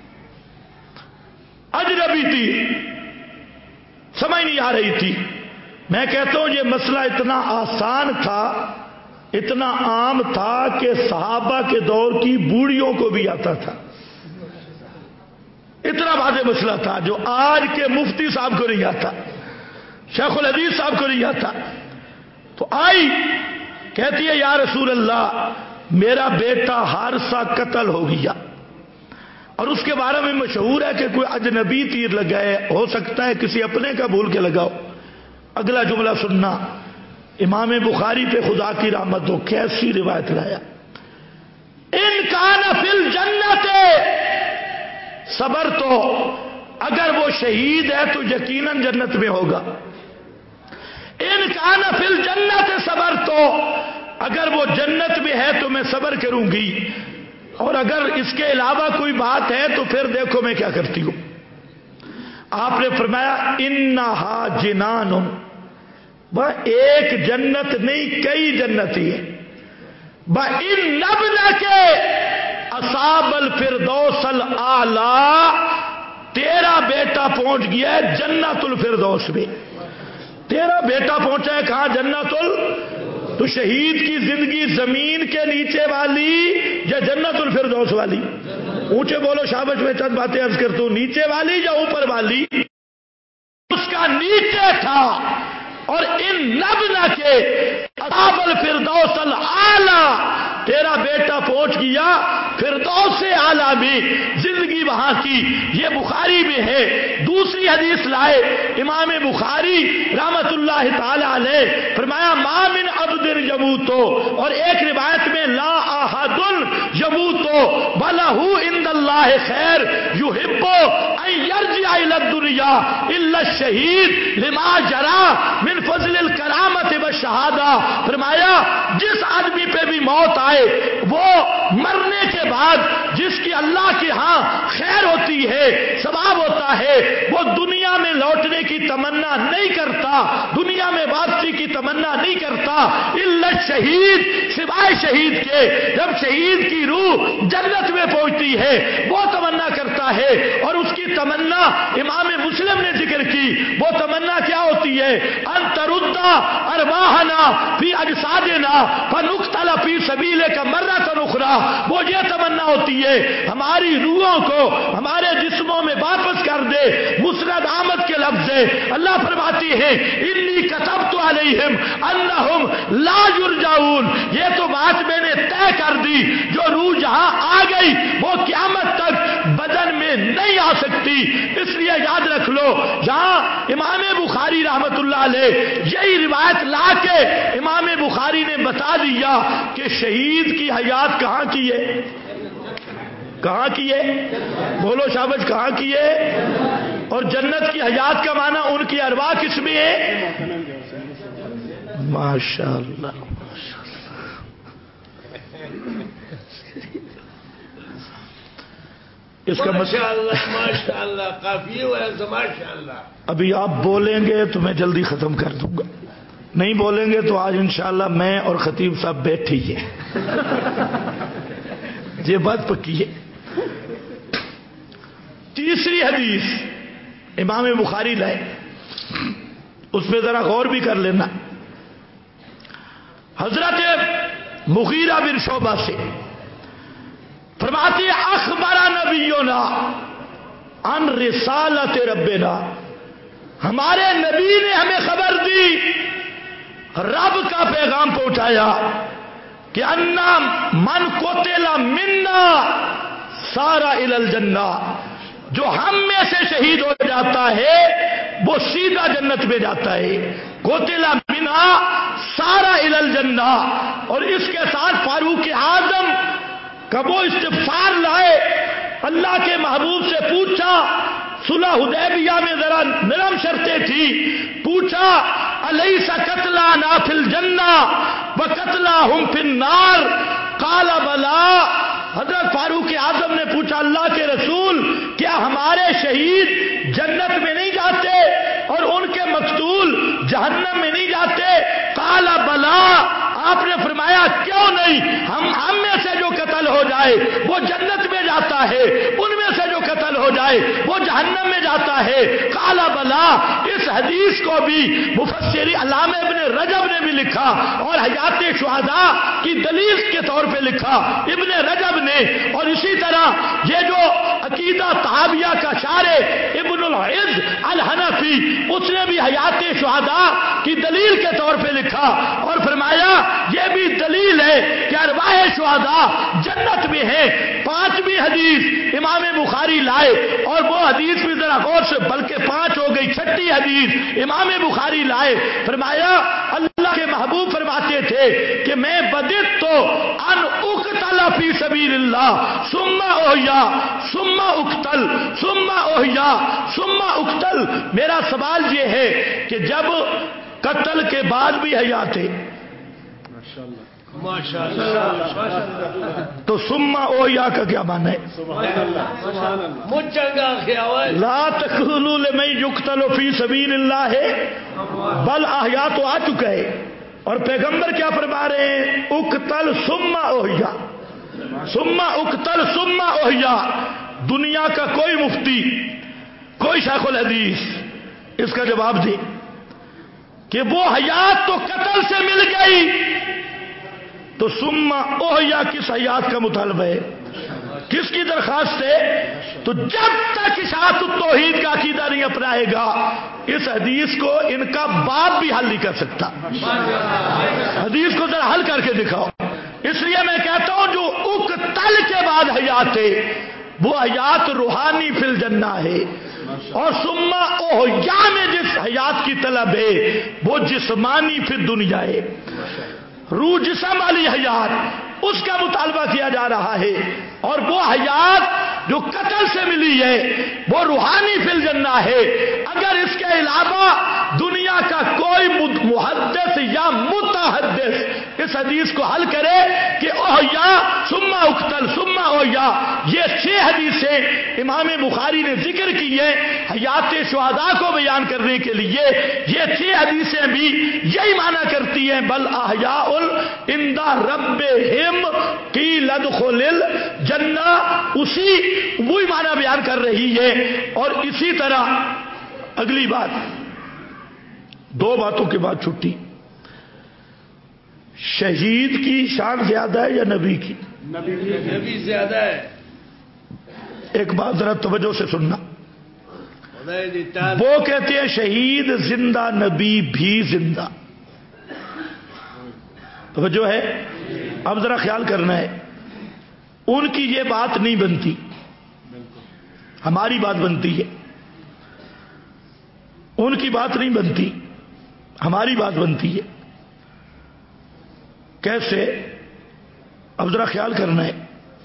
اجنبی تیر، سمجھ نہیں آ رہی تھی. میں کہتا ہوں یہ مسئلہ اتنا آسان تھا، اتنا عام تھا کہ صحابہ کے دور کی بوڑھیوں کو بھی آتا تھا. اتنا واضح مسئلہ تھا جو آج کے مفتی صاحب کو نہیں آتا، شیخ الحدیث صاحب کو نہیں آتا. تو آئی کہتی ہے یا رسول اللہ میرا بیٹا حارثہ قتل ہو گیا، اور اس کے بارے میں مشہور ہے کہ کوئی اجنبی تیر لگائے، ہو سکتا ہے کسی اپنے کا بھول کے لگاؤ. اگلا جملہ سننا، امام بخاری پہ خدا کی رحمت ہو کیسی روایت لایا. ان کان فی الجنت صبر، تو اگر وہ شہید ہے تو یقیناً جنت میں ہوگا. ان کان فی الجنت صبر، تو اگر وہ جنت میں ہے تو میں صبر کروں گی، اور اگر اس کے علاوہ کوئی بات ہے تو پھر دیکھو میں کیا کرتی ہوں. آپ نے فرمایا انہا جنان، وہ ایک جنت نہیں کئی جنتی ہے. ان ابنک اصاب الفردوس الاعلی، تیرا بیٹا پہنچ گیا ہے جنت الفردوس میں. تیرا بیٹا پہنچا ہے کہاں؟ جنت تو شہید کی زندگی زمین کے نیچے والی یا جنت الفردوس والی؟ اونچے بولو شابش. میں چند باتیں عرض کرتا ہوں، نیچے والی یا اوپر والی؟ اس کا نیچے تھا. اور ان نبنا کے اصحاب الفردوس الاعلی، تیرا بیٹا پہنچ گیا فردوس اعلی میں، زندگی وہاں کی. یہ بخاری میں ہے. دوسری حدیث لائے امام بخاری رحمت اللہ تعالی علیہ، فرمایا ما من عبد یموت، اور ایک روایت میں لا احد یموت ولہ عند اللہ خیر یحب ان یرجع الی الدنیا الا الشہید لما جرى من فضل الکرامت والشہادہ. فرمایا جس آدمی پہ بھی موت آئے وہ مرنے کے بعد جس کی اللہ کے ہاں خیر ہوتی ہے، ثواب ہوتا ہے، وہ دنیا میں لوٹنے کی تمنا نہیں کرتا، دنیا میں واپسی کی تمنا نہیں کرتا. الا شہید، سوائے شہید کے. جب شہید کی روح جنت میں پہنچتی ہے وہ تمنا کرتا ہے، اور اس کی تمنا امام مسلم نے ذکر کی. وہ تمنا کیا ہوتی ہے؟ ان ترد ارواحنا فی اجسادنا فنقتل فی سبیلک مرۃ اخری. وہ یہ تمنا ہوتی ہے ہماری روحوں کو ہمارے جسموں میں واپس کر دے. مسند احمد کے لفظ ہے. اللہ فرماتی ہے انی کتبت علیہم انہم لا یرجعون. یہ تو بات میں نے طے کر دی، جو روح جہاں آ گئی وہ قیامت تک بدن میں نہیں آ سکتی. اس لیے یاد رکھ لو، جہاں امام بخاری رحمت اللہ علیہ یہی روایت لا کے امام بخاری نے بتا دیا کہ شہید کی حیات کہاں کی ہے؟ کہاں کی ہے؟ بولو شابش، کہاں کی ہے؟ اور جنت کی حیات کا معنی ان کی ارواح کس میں ہے؟ ماشاء اللہ. اس کا ماشاء اللہ کافی ہوا ہے. ماشاء اللہ. ابھی آپ بولیں گے تو میں جلدی ختم کر دوں گا، نہیں بولیں گے تو آج انشاءاللہ میں اور خطیب صاحب بیٹھے ہیں. یہ بات پکی ہے. تیسری حدیث امام بخاری لائے، اس میں ذرا غور بھی کر لینا. حضرت مغیرہ بن شعبہ سے فرماتے اخبر نبینا عن رسالت ربنا، ہمارے نبی نے ہمیں خبر دی، رب کا پیغام پہنچایا کہ انا من قتل منا سارا الی الجنہ، جو ہم میں سے شہید ہو جاتا ہے وہ سیدھا جنت میں جاتا ہے. قتل منا سارا الی الجنہ. اور اس کے ساتھ فاروق اعظم کا وہ استغفار لائے، اللہ کے محبوب سے پوچھا، صلح حدیبیہ میں ذرا نرم شرطیں تھی، پوچھا الیس قتلانا فی الجنہ وقتلاہم فی النار؟ قال بلا. حضرت فاروق اعظم نے پوچھا اللہ کے رسول کیا ہمارے شہید جنت میں نہیں جاتے اور ان کے مقتول جہنم میں نہیں جاتے؟ قال بلا. آپ نے فرمایا کیوں نہیں، ہم میں سے جو قتل ہو جائے وہ جنت میں جاتا ہے، ان میں سے جو قتل ہو جائے وہ جہنم میں جاتا ہے. قال بلا، اس حدیث کو بھی مفسر علامہ ابن رجب نے بھی لکھا اور حیات شہداء کی دلیل کے طور پہ لکھا ابن رجب نے. اور اسی طرح یہ جو عقیدہ طحاویہ کا شارح ابن العز الحنفی، اس نے بھی حیات شہداء کی دلیل کے طور پہ لکھا اور فرمایا یہ بھی دلیل ہے کہ ارواح شہداء جنت میں ہے. 5ویں حدیث امام بخاری لائے اور وہ حدیث بھی ذرا غور سے، بلکہ 5 ہو گئی، 6ٹھی حدیث امام بخاری لائے. فرمایا اللہ کے محبوب فرماتے تھے کہ میں بدت تو ان اقتل فی سبیل اللہ ثم احیا ثم اقتل ثم احیا ثم اقتل. میرا سوال یہ ہے کہ جب قتل کے بعد بھی حیات ہے تو ثم احیا کا کیا معنی ہے؟ لا تقولوا لمن يقتل فی سبیل اللہ بل احیا تو آ چکا ہے. اور پیغمبر کیا فرما رہے ہیں؟ اقتل ثم احیا، ثم اقتل ثم احیا. دنیا کا کوئی مفتی، کوئی شیخ الحدیث اس کا جواب دے کہ وہ حیات تو قتل سے مل گئی، تو ثم احیا کس حیات کا مطالبہ ہے؟ کس کی درخواست ہے؟ تو جب تک اشاعت التوحید کا عقیدہ نہیں اپنائے گا اس حدیث کو ان کا باپ بھی حل نہیں کر سکتا. حدیث کو ذرا حل کر کے دکھاؤ. اس لیے میں کہتا ہوں جو اقتل کے بعد حیات ہے وہ حیات روحانی فی الجنہ ہے، اور ثم احیا میں جس حیات کی طلب ہے وہ جسمانی فی الدنیا ہے. روح جسم والی حیات اس کا مطالبہ کیا جا رہا ہے، اور وہ حیات جو قتل سے ملی ہے وہ روحانی فی الجنہ ہے. اگر اس کے علاوہ دنیا کا کوئی محدث یا متحدث اس حدیث کو حل کرے کہ احیا ثم اقتل ثم احیا، یہ 6 حدیثیں امام بخاری نے ذکر کی ہیں حیات شہداء کو بیان کرنے کے لیے. یہ 6 حدیثیں بھی یہی معنی کرتی ہیں بل احیاء عند ربہم قیل ادخل الجنہ، اسی وہی معنی بیان کر رہی ہے. اور اسی طرح اگلی بات، 2 باتوں کے بعد چھٹی. شہید کی شان زیادہ ہے یا نبی کی؟ نبی زیادہ ہے. ایک بات ذرا توجہ سے سننا، وہ کہتے ہیں شہید زندہ، نبی بھی زندہ. توجہ ہے؟ اب ذرا خیال کرنا ہے، ان کی یہ بات نہیں بنتی، ہماری بات بنتی ہے. ان کی بات نہیں بنتی، ہماری بات بنتی ہے. کیسے؟ اب ذرا خیال کرنا ہے.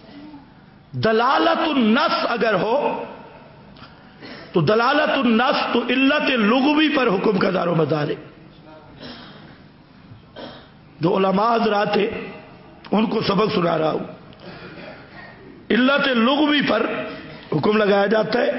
دلالت النص اگر ہو تو دلالت النص تو علت لغوی پر حکم کا دار و مدار ہے. جو علماء حضرات ہیں ان کو سبق سنا رہا ہوں، علت لغوی پر حکم لگایا جاتا ہے.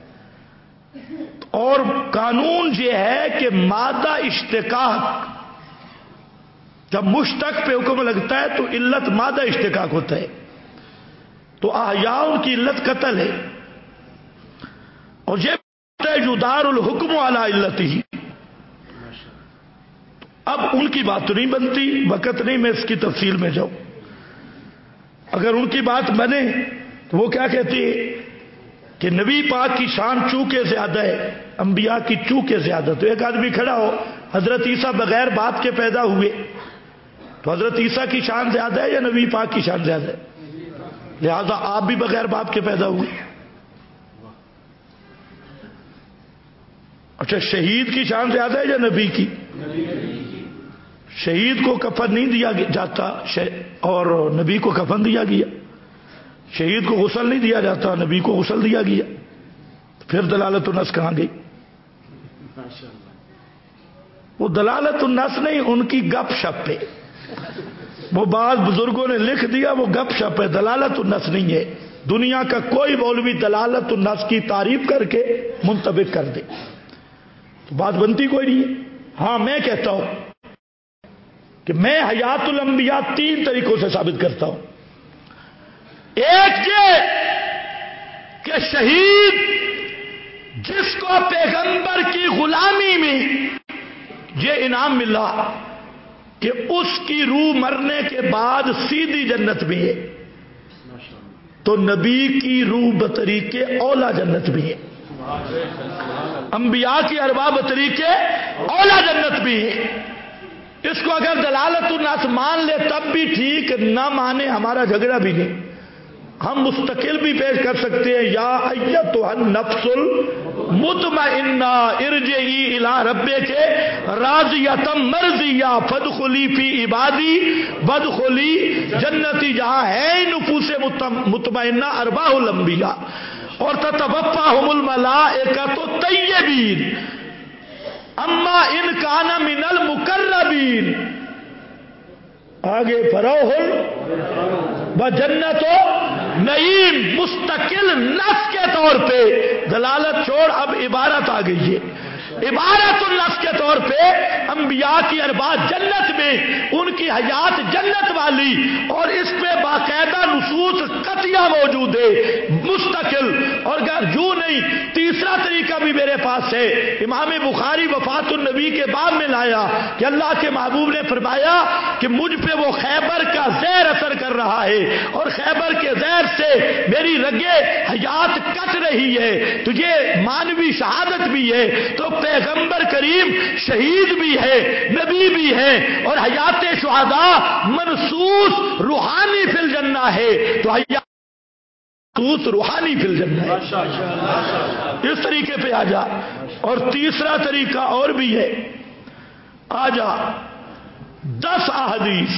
اور قانون یہ ہے کہ مادہ اشتقاق جب مشتق پہ حکم لگتا ہے تو علت مادہ اشتقاق ہوتا ہے. تو احیاء کی علت قتل ہے، اور یہ یدار الحکم علی علتہ. اب ان کی بات تو نہیں بنتی، وقت نہیں میں اس کی تفصیل میں جاؤں. اگر ان کی بات بنے تو وہ کیا کہتی ہے کہ نبی پاک کی شان چونکہ زیادہ ہے، انبیاء کی چونکہ زیادہ. تو ایک آدمی کھڑا ہو، حضرت عیسیٰ بغیر باپ کے پیدا ہوئے، تو حضرت عیسیٰ کی شان زیادہ ہے یا نبی پاک کی شان زیادہ ہے؟ لہذا آپ بھی بغیر باپ کے پیدا ہوئے. اچھا شہید کی شان زیادہ ہے یا نبی کی؟ شہید کو کفن نہیں دیا جاتا اور نبی کو کفن دیا گیا. شہید کو غسل نہیں دیا جاتا، نبی کو غسل دیا گیا. پھر دلالت النص کہاں گئی؟ وہ دلالت النص نہیں، ان کی گپ شپ ہے. وہ بعض بزرگوں نے لکھ دیا، وہ گپ شپ ہے، دلالت النص نہیں ہے. دنیا کا کوئی مولوی دلالت النص کی تعریف کر کے منطبق کر دے تو بات بنتی کوئی نہیں ہے. ہاں میں کہتا ہوں کہ میں حیات الانبیاء 3 طریقوں سے ثابت کرتا ہوں. ایک یہ کہ شہید جس کو پیغمبر کی غلامی میں یہ انعام ملا کہ اس کی روح مرنے کے بعد سیدھی جنت بھی ہے، تو نبی کی روح بطریقے اولا جنت بھی ہے، انبیاء کی ارواح بطریقے اولا جنت بھی ہے۔ اس کو اگر دلالت الناس مان لے تب بھی ٹھیک، نہ مانے ہمارا جھگڑا بھی نہیں، ہم مستقل بھی پیش کر سکتے ہیں، یا ایتھا النفس المطمئنہ ارجعی الی ربک راضیۃ مرضیہ فادخلی فی عبادی وادخلی جنتی، جہاں ہے نفوس مطمئنہ ارواح الانبیاء، اور تتوفاہم الملائکۃ الطیبین اما ان کان من المقربین، آگے فروح و جنت و نعیم، مستقل نفس کے طور پہ دلالت چھوڑ، اب عبارت آ گئی ہے، عبارت النفس کے طور پہ انبیاء کی ارواح جنت میں، ان کی حیات جنت والی، اور اس پہ باقاعدہ نصوص قطعیہ موجود ہے مستقل۔ اور اگر یوں نہیں، تیسرا طریقہ بھی میرے پاس ہے، امام بخاری وفات النبی کے باب میں لایا کہ اللہ کے محبوب نے فرمایا کہ مجھ پہ وہ خیبر کا زہر اثر کر رہا ہے، اور خیبر کے زہر سے میری رگیں حیات کٹ رہی ہے، تو یہ مانوی شہادت بھی ہے، تو پیغمبر کریم شہید بھی ہے، نبی بھی ہے، اور حیات شہداء منصوص روحانی فی الجنہ ہے، تو حیات منصوص روحانی فی الجنہ ہے۔ اس طریقے پہ آ جا۔ اور تیسرا طریقہ اور بھی ہے، آ جا 10 احادیث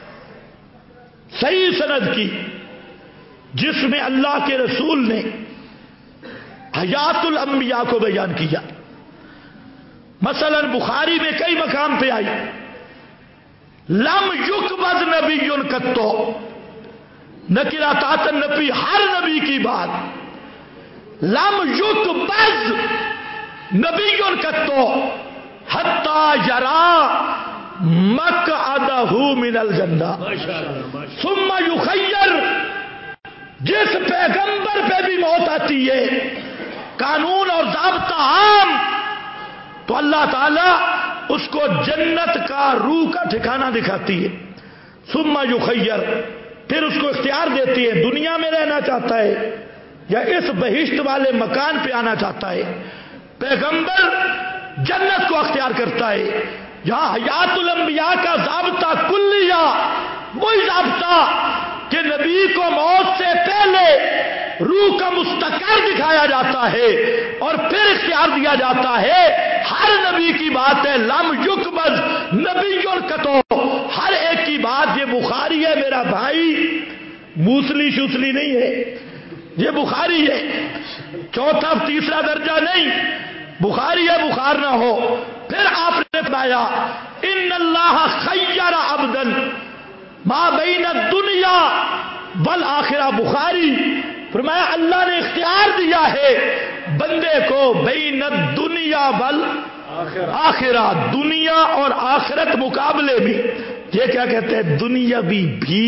صحیح سند کی جس میں اللہ کے رسول نے حیات الانبیاء کو بیان کیا۔ مثلا بخاری میں کئی مقام پہ آئی، لم یقبض نبی قط، نکرہ تحت النفی، ہر نبی کی بات، لم یقبض نبی قط حتی یرا مقعدہ من الجنہ ثم یخیر، جس پیغمبر پہ بھی موت آتی ہے، قانون اور ضابطہ عام، تو اللہ تعالیٰ اس کو جنت کا روح کا ٹھکانہ دکھاتی ہے، ثم یخیر، پھر اس کو اختیار دیتی ہے، دنیا میں رہنا چاہتا ہے یا اس بہشت والے مکان پہ آنا چاہتا ہے، پیغمبر جنت کو اختیار کرتا ہے۔ یہاں حیات الانبیاء کا ضابطہ کلیہ، وہی ضابطہ کہ نبی کو موت سے پہلے روح کا مستقر دکھایا جاتا ہے اور پھر اختیار دیا جاتا ہے، ہر نبی کی بات ہے، لم یقبض نبی قط، ہر ایک کی بات۔ یہ بخاری ہے میرا بھائی، موسلی شوسلی نہیں ہے، یہ بخاری ہے، چوتھا تیسرا درجہ نہیں، بخاری ہے، بخار نہ ہو۔ پھر آپ نے فرمایا ان اللہ خیر عبدا ما بین الدنیا والآخرہ، بخاری فرمایا اللہ نے اختیار دیا ہے بندے کو بین الدنیا والآخرہ، دنیا اور آخرت مقابلے میں۔ یہ کیا کہتے ہیں؟ دنیاوی بھی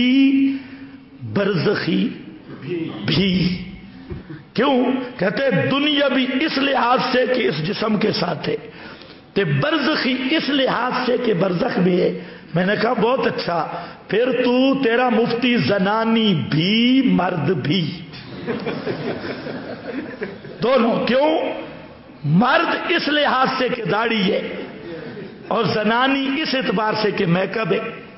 برزخی بھی۔ کیوں کہتے ہیں دنیاوی؟ اس لحاظ سے کہ اس جسم کے ساتھ ہے، تے برزخی اس لحاظ سے کہ برزخ بھی ہے۔ میں نے کہا بہت اچھا، پھر تو تیرا مفتی زنانی بھی مرد بھی دونوں۔ کیوں؟ مرد اس لحاظ سے کہ داڑھی ہے، اور زنانی اس اعتبار سے کہ میک اپ ہے۔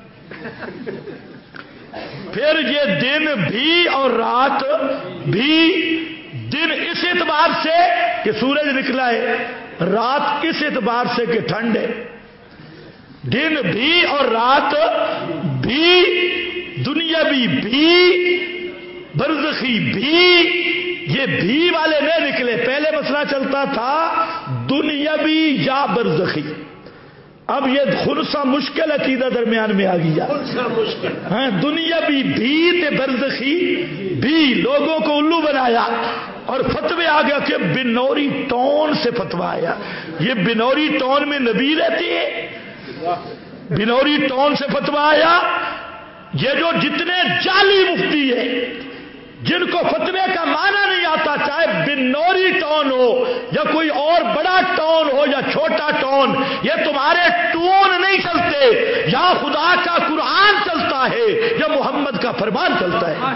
پھر یہ دن بھی اور رات بھی، دن اس اعتبار سے کہ سورج نکلا ہے، رات اس اعتبار سے کہ ٹھنڈ ہے۔ دن بھی اور رات بھی، دنیاوی بھی برزخی بھی۔ یہ بھی والے نہیں نکلے، پہلے مسئلہ چلتا تھا دنیاوی یا برزخی، اب یہ خلصہ مشکل عقیدہ درمیان میں آ گیا۔ ہاں، دنیاوی بھی تے برزخی بھی، لوگوں کو الو بنایا، اور فتوے آ گیا کہ بنوری ٹون سے فتوا آیا۔ یہ بنوری ٹون میں نبی رہتی ہے، بنوری ٹون سے فتوا آیا۔ یہ جو جتنے جعلی مفتی ہیں، جن کو فتوے کا معنی نہیں آتا، چاہے بنوری ٹون ہو یا کوئی اور بڑا ٹون ہو یا چھوٹا ٹون، یہ تمہارے ٹون نہیں چلتے، یا خدا کا قرآن چلتا ہے یا محمد کا فرمان چلتا ہے۔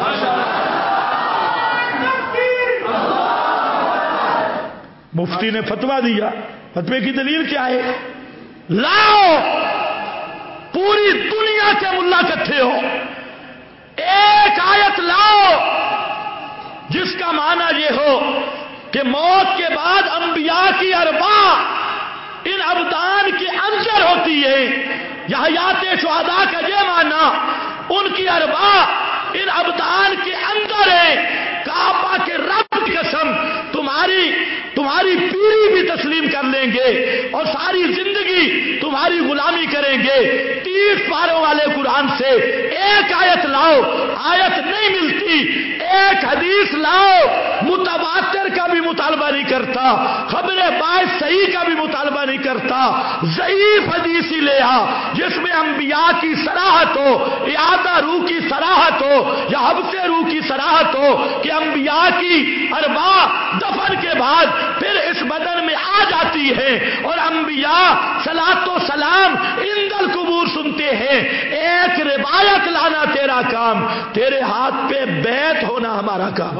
مفتی نے فتویٰ دیا، فتوے کی دلیل کیا ہے؟ لاؤ پوری دنیا کے ملا اکٹھے ہو، ایک آیت لاؤ جس کا معنی یہ ہو کہ موت کے بعد انبیاء کی ارواح ان ابدان کے اندر ہوتی ہے، یا حیات شہداء کا یہ معنی ان کی ارواح ان ابدان کے اندر ہے۔ کعبہ کے رب کی قسم تمہاری پیری بھی تسلیم کر لیں گے اور ساری زندگی تمہاری غلامی کریں گے۔ 30 پاروں والے قرآن سے ایک آیت لاؤ، آیت نہیں ملتی، ایک حدیث لاؤ، متواتر کا بھی مطالبہ نہیں کرتا، خبر باعث صحیح کا بھی مطالبہ نہیں کرتا، ضعیف حدیث ہی لے آ جس میں انبیاء کی صراحت ہو، اعادہ روح کی صراحت ہو یا حبس روح کی صراحت ہو کہ انبیاء کی ارواح دفن کے بعد پھر اس بدن میں آ جاتی ہے اور انبیاء صلاۃ و سلام عند القبور سنتے ہیں۔ ایک روایت لانا تیرا کام، تیرے ہاتھ پہ بیعت ہونا ہمارا کام۔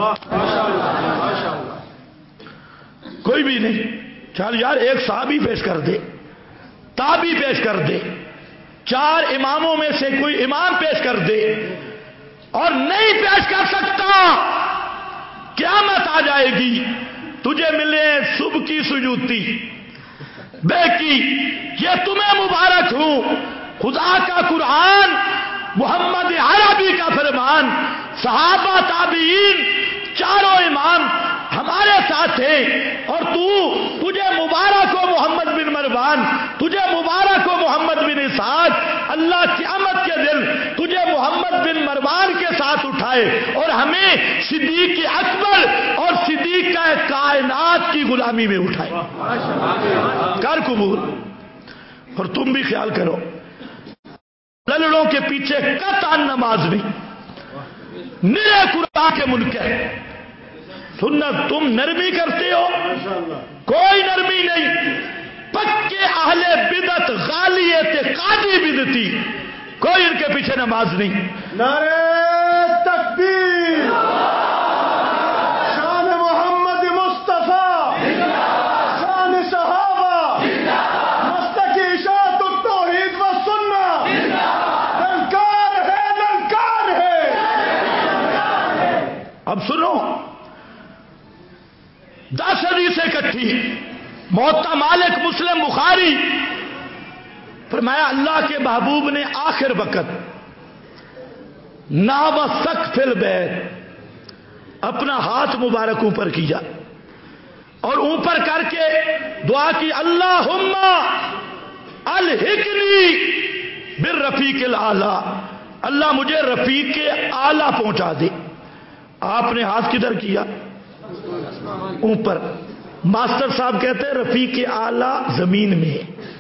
کوئی بھی نہیں، چل یار ایک صحابی پیش کر دے، تابعی پیش کر دے، 4 اماموں میں سے کوئی امام پیش کر دے، اور نہیں پیش کر سکتا قیامت آ جائے گی، تجھے ملے صبح کی سجوتی بے کی، یہ تمہیں مبارک ہوں۔ خدا کا قرآن، محمد عربی کا فرمان، صحابہ تابعین 4 امام ہمارے ساتھ ہیں، اور تجھے مبارک ہو محمد بن مروان، تجھے مبارک ہو محمد بن اسحاق، اللہ قیامت کے دن تجھے محمد بن مروان کے ساتھ اٹھائے اور ہمیں صدیق اکبر اور صدیق کا کائنات کی غلامی میں اٹھائے۔ کر قبول۔ اور تم بھی خیال کرو، للڑوں کے پیچھے قطعاً نماز نہیں، نرے قرآن کے منکر، سنت تم نرمی کرتے ہو، کوئی نرمی نہیں، پکے اہل بدعت غالی اعتقادی بدعتی، کوئی ان کے پیچھے نماز نہیں۔ نعرہ تکبیر، شان محمد مصطفیٰ، شان صحابہ، مسلک اشاعت التوحید و سنہ، للکار ہے، للکار ہے۔ اب سنو، 10 حدیثیں اکٹھی، موطا مالک، مسلم، بخاری، فرمایا اللہ کے محبوب نے آخر وقت ناب سقف البیت اپنا ہاتھ مبارک اوپر کیا اور اوپر کر کے دعا کی، اللہم الحقنی بالرفیق الاعلی، اللہ مجھے رفیق کے اعلیٰ پہنچا دے۔ آپ نے ہاتھ کدھر کیا؟ اوپر۔ ماسٹر صاحب کہتے ہیں رفیق اعلیٰ زمین میں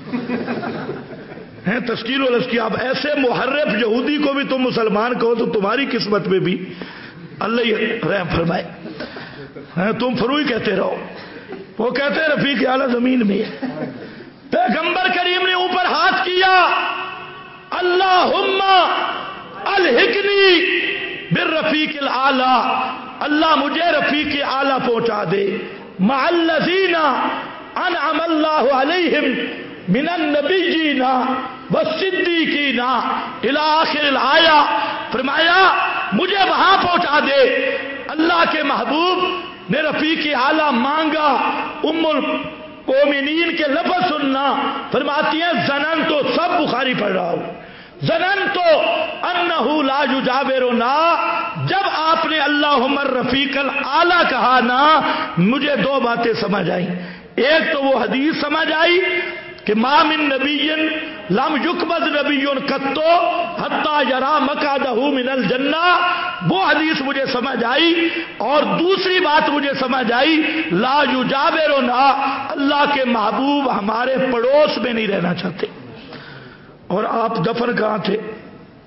ہے، تشکیل والاسکی۔ اب ایسے محرف یہودی کو بھی تم مسلمان کہو تو تمہاری قسمت میں بھی اللہ رحم فرمائے، تم فروئی کہتے رہو، وہ کہتے ہیں رفیق اعلیٰ زمین میں۔ پیغمبر کریم نے اوپر ہاتھ کیا، اللہم الحقنی بالرفیق الاعلی، اللہ مجھے رفیق اعلیٰ پہنچا دے، مع الذین انعم اللہ علیہم من النبیین والصدیقین الی آخر الآیہ۔ فرمایا مجھے وہاں پہنچا دے۔ اللہ کے محبوب نے رفیق اعلیٰ مانگا، ام المؤمنین کے لفظ سننا، فرماتی ہیں زنن تو سب بخاری پڑھ رہا ہوں، زنن تو انہ لا یجاورنا، جب آپ نے اللہم الرفیق الاعلی کہا نا، مجھے 2 باتیں سمجھ آئیں۔ ایک تو وہ حدیث سمجھ آئی کہ ما من نبی لم یقبض نبی قطو حتی یرا مقعدہ من الجنہ، وہ حدیث مجھے سمجھ آئی۔ اور دوسری بات مجھے سمجھ آئی، لا یجاورنا، اللہ کے محبوب ہمارے پڑوس میں نہیں رہنا چاہتے۔ اور آپ دفن کہاں تھے؟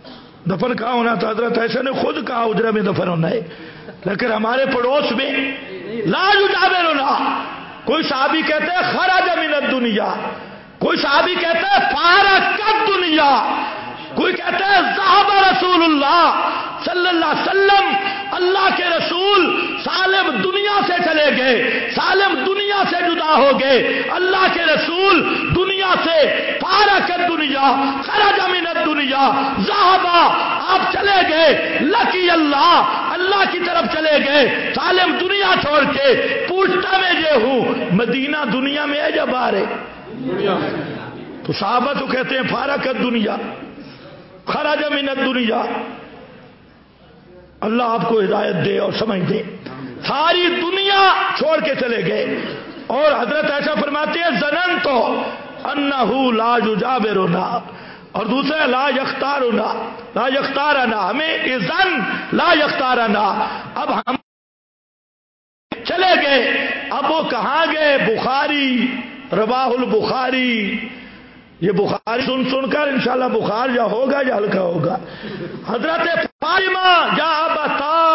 دفن کہاں ہونا تھا؟ حضرت ایسا نے خود کہا اجرا میں دفن ہونا ہے، لیکن ہمارے پڑوس میں لا یجاورنا، کوئی صحابی کہتے ہیں خرج من الدنیا، کوئی صحابی کہتے ہیں فارق الدنیا، کوئی کہتے ہیں ذهب رسول اللہ صلی اللہ علیہ وسلم، اللہ کے رسول سالم دنیا سے چلے گئے، سالم دنیا سے جدا ہو گئے، اللہ کے رسول دنیا سے فارق الدنیا، خرج من الدنیا، ذهب آپ چلے گئے، لقی اللہ اللہ کی طرف چلے گئے، سالم دنیا چھوڑ کے، پوچھتا میں یہ ہوں مدینہ دنیا میں ہے یا باہر ہے؟ تو صحابہ تو کہتے ہیں فارق الدنیا، خرج من الدنیا۔ اللہ آپ کو ہدایت دے اور سمجھ دے، ساری دنیا چھوڑ کے چلے گئے، اور حضرت ایسا فرماتے ہیں ظننت انہ لا یجاورنا، اور دوسرا لا یختارنا، لا یختارنا، ہمیں اذن لا یختارنا، اب ہم چلے گئے، اب وہ کہاں گئے؟ بخاری، رواہ البخاری، یہ بخاری سن سن کر انشاءاللہ بخار یا ہوگا یا ہلکا ہوگا۔ حضرت فاطمہ یا ابتا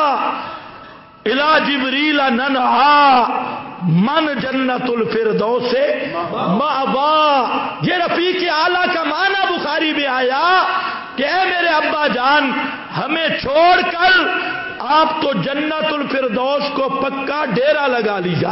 الی جبریل ننہا من جنت الفردوس مأوا، یہ رفیق اعلیٰ کا معنی بخاری میں آیا کہ اے میرے ابا جان ہمیں چھوڑ کر آپ تو جنت الفردوس کو پکا ڈیرا لگا لیجا،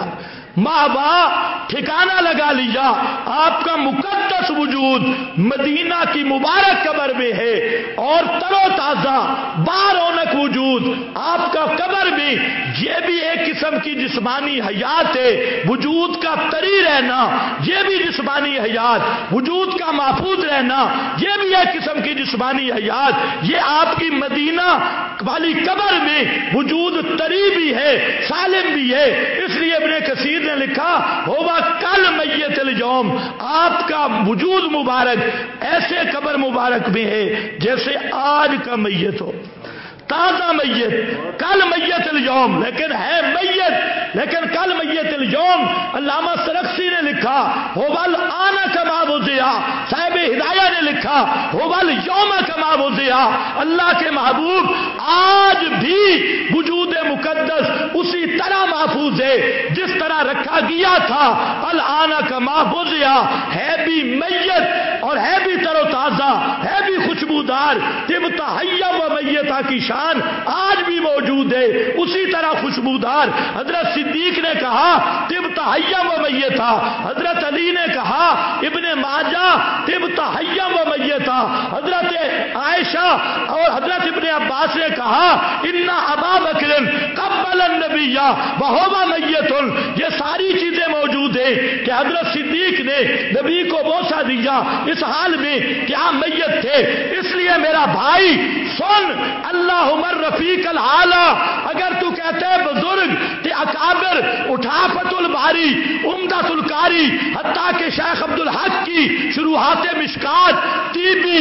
ماں ٹھکانہ لگا لیا، آپ کا مقدس وجود مدینہ کی مبارک قبر میں ہے، اور تر و تازہ بارونق وجود آپ کا قبر میں، یہ بھی ایک قسم کی جسمانی حیات ہے، وجود کا طری رہنا یہ بھی جسمانی حیات، وجود کا محفوظ رہنا یہ بھی ایک قسم کی جسمانی حیات، یہ آپ کی مدینہ والی قبر میں وجود طری بھی ہے، سالم بھی ہے۔ اس لیے ابن کثیر نے لکھا ہوگا کل میت اليوم، آپ کا وجود مبارک ایسے قبر مبارک میں ہے جیسے آج کا میت ہو، تازہ میت، کل میت اليوم، لیکن ہے میت، لیکن کل میت اليوم۔ علامہ سرخسی نے لکھا ہوبل آنا کما وضیا، صاحب ہدایہ نے لکھا ہوبل یوم کما وضیا، اللہ کے محبوب آج بھی وجود مقدس اسی طرح محفوظ ہے جس طرح رکھا گیا تھا، الآن کما وضیا، ہے بھی میت اور ہے بھی تر و تازہ، ہے بھی خوشبودار، طبت حیا و میتہ کی شان آج بھی موجود ہے، اسی طرح خوشبودار۔ حضرت صدیق نے کہا طبت حیا و میتہ، حضرت علی نے کہا ابن ماجہ طبت حیا و میتہ، حضرت عائشہ اور حضرت ابن عباس نے کہا ان ابا بکر قبل النبی وہو میت، یہ ساری چیزیں موجود ہیں کہ حضرت صدیق نے نبی کو بوسہ دیا اس حال میں کہ آپ میت تھے۔ اس لیے میرا بھائی سن، اللہم الرفیق العالی، اگر تو کہتے ہیں بزرگ تے اکابر اٹھا فتح الباری، عمدۃ القاری، حتیٰ کہ شیخ عبدالحق کی شروحات مشکات، طیبی،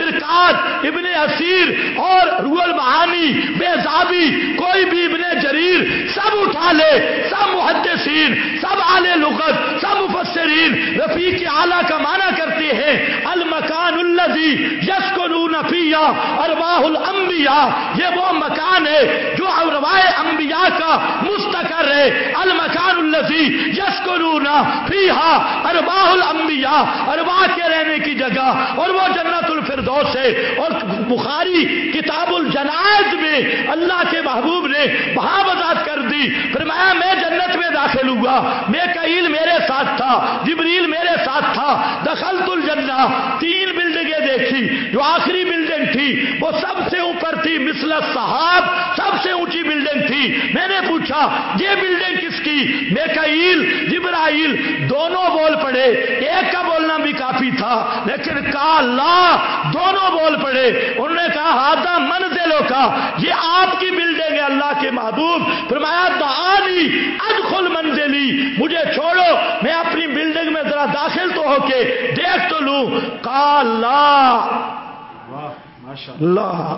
مرکات، ابن اسیر اور روح المعانی، بیضابی، کوئی بھی ابن جریر، سب اٹھا لے، سب محدثین، سب اہل لغت، سب مفسرین رفیق اعلیٰ کا معنی کرتے ہیں المکان الذی یسکنون فیہ ارواح الانبیاء، یہ وہ مکان ہے جو ارواح انبیاء کا مستقر ہے، المکان الذی یسکنون فیہ ارواح الانبیاء، ارواح کے رہنے کی جگہ، اور وہ جنت الفردوس ہے۔ اور بخاری کتاب الجنائز میں اللہ کے محبوب نے وہاں وضاحت کر دی، فرمایا میں جنت میں داخل ہوا، میکائیل میرے ساتھ تھا، جبریل میرے ساتھ تھا، دخلت الجنہ، 3 بلڈنگیں دیکھی، جو آخری بلڈنگ تھی وہ سب سے اوپر تھی، مثل الصحاب، سب سے اونچی بلڈنگ تھی۔ میں نے پوچھا یہ بلڈنگ کس کی؟ میکائیل جبرائیل دونوں بول پڑے، ایک کا بولنا بھی کافی تھا لیکن کہا لا، دونوں بول پڑے، انہوں نے کہا ہذا منزلوں کا، یہ آپ کی بلڈنگ ہے اللہ کے محبوب۔ فرمایا دعانی ادخل منزلی، مجھے چھوڑو میں اپنی بلڈنگ میں ذرا داخل تو ہو کے دیکھ تو لوں۔ قال لا، لا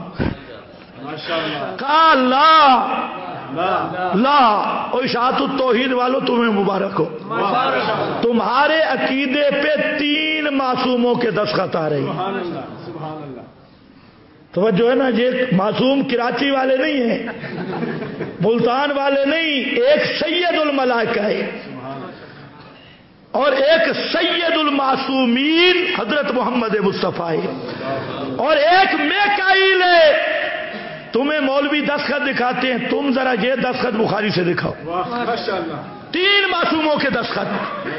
قال لا لا، اشاعت التوحید والوں تمہیں مبارک ہو، تمہارے عقیدے پہ 3 معصوموں کے دستخط آ رہے ہیں، توجہ ہے نا، یہ معصوم کراچی والے نہیں ہیں، ملتان والے نہیں، ایک سید الملائکہ ہے اور ایک سید المعصومین حضرت محمد مصطفیٰ ہے، اور ایک میکائیل ہے۔ تمہیں مولوی دستخط دکھاتے ہیں، تم ذرا یہ دستخط بخاری سے دکھاؤ، ماشاءاللہ 3 معصوموں کے دستخط۔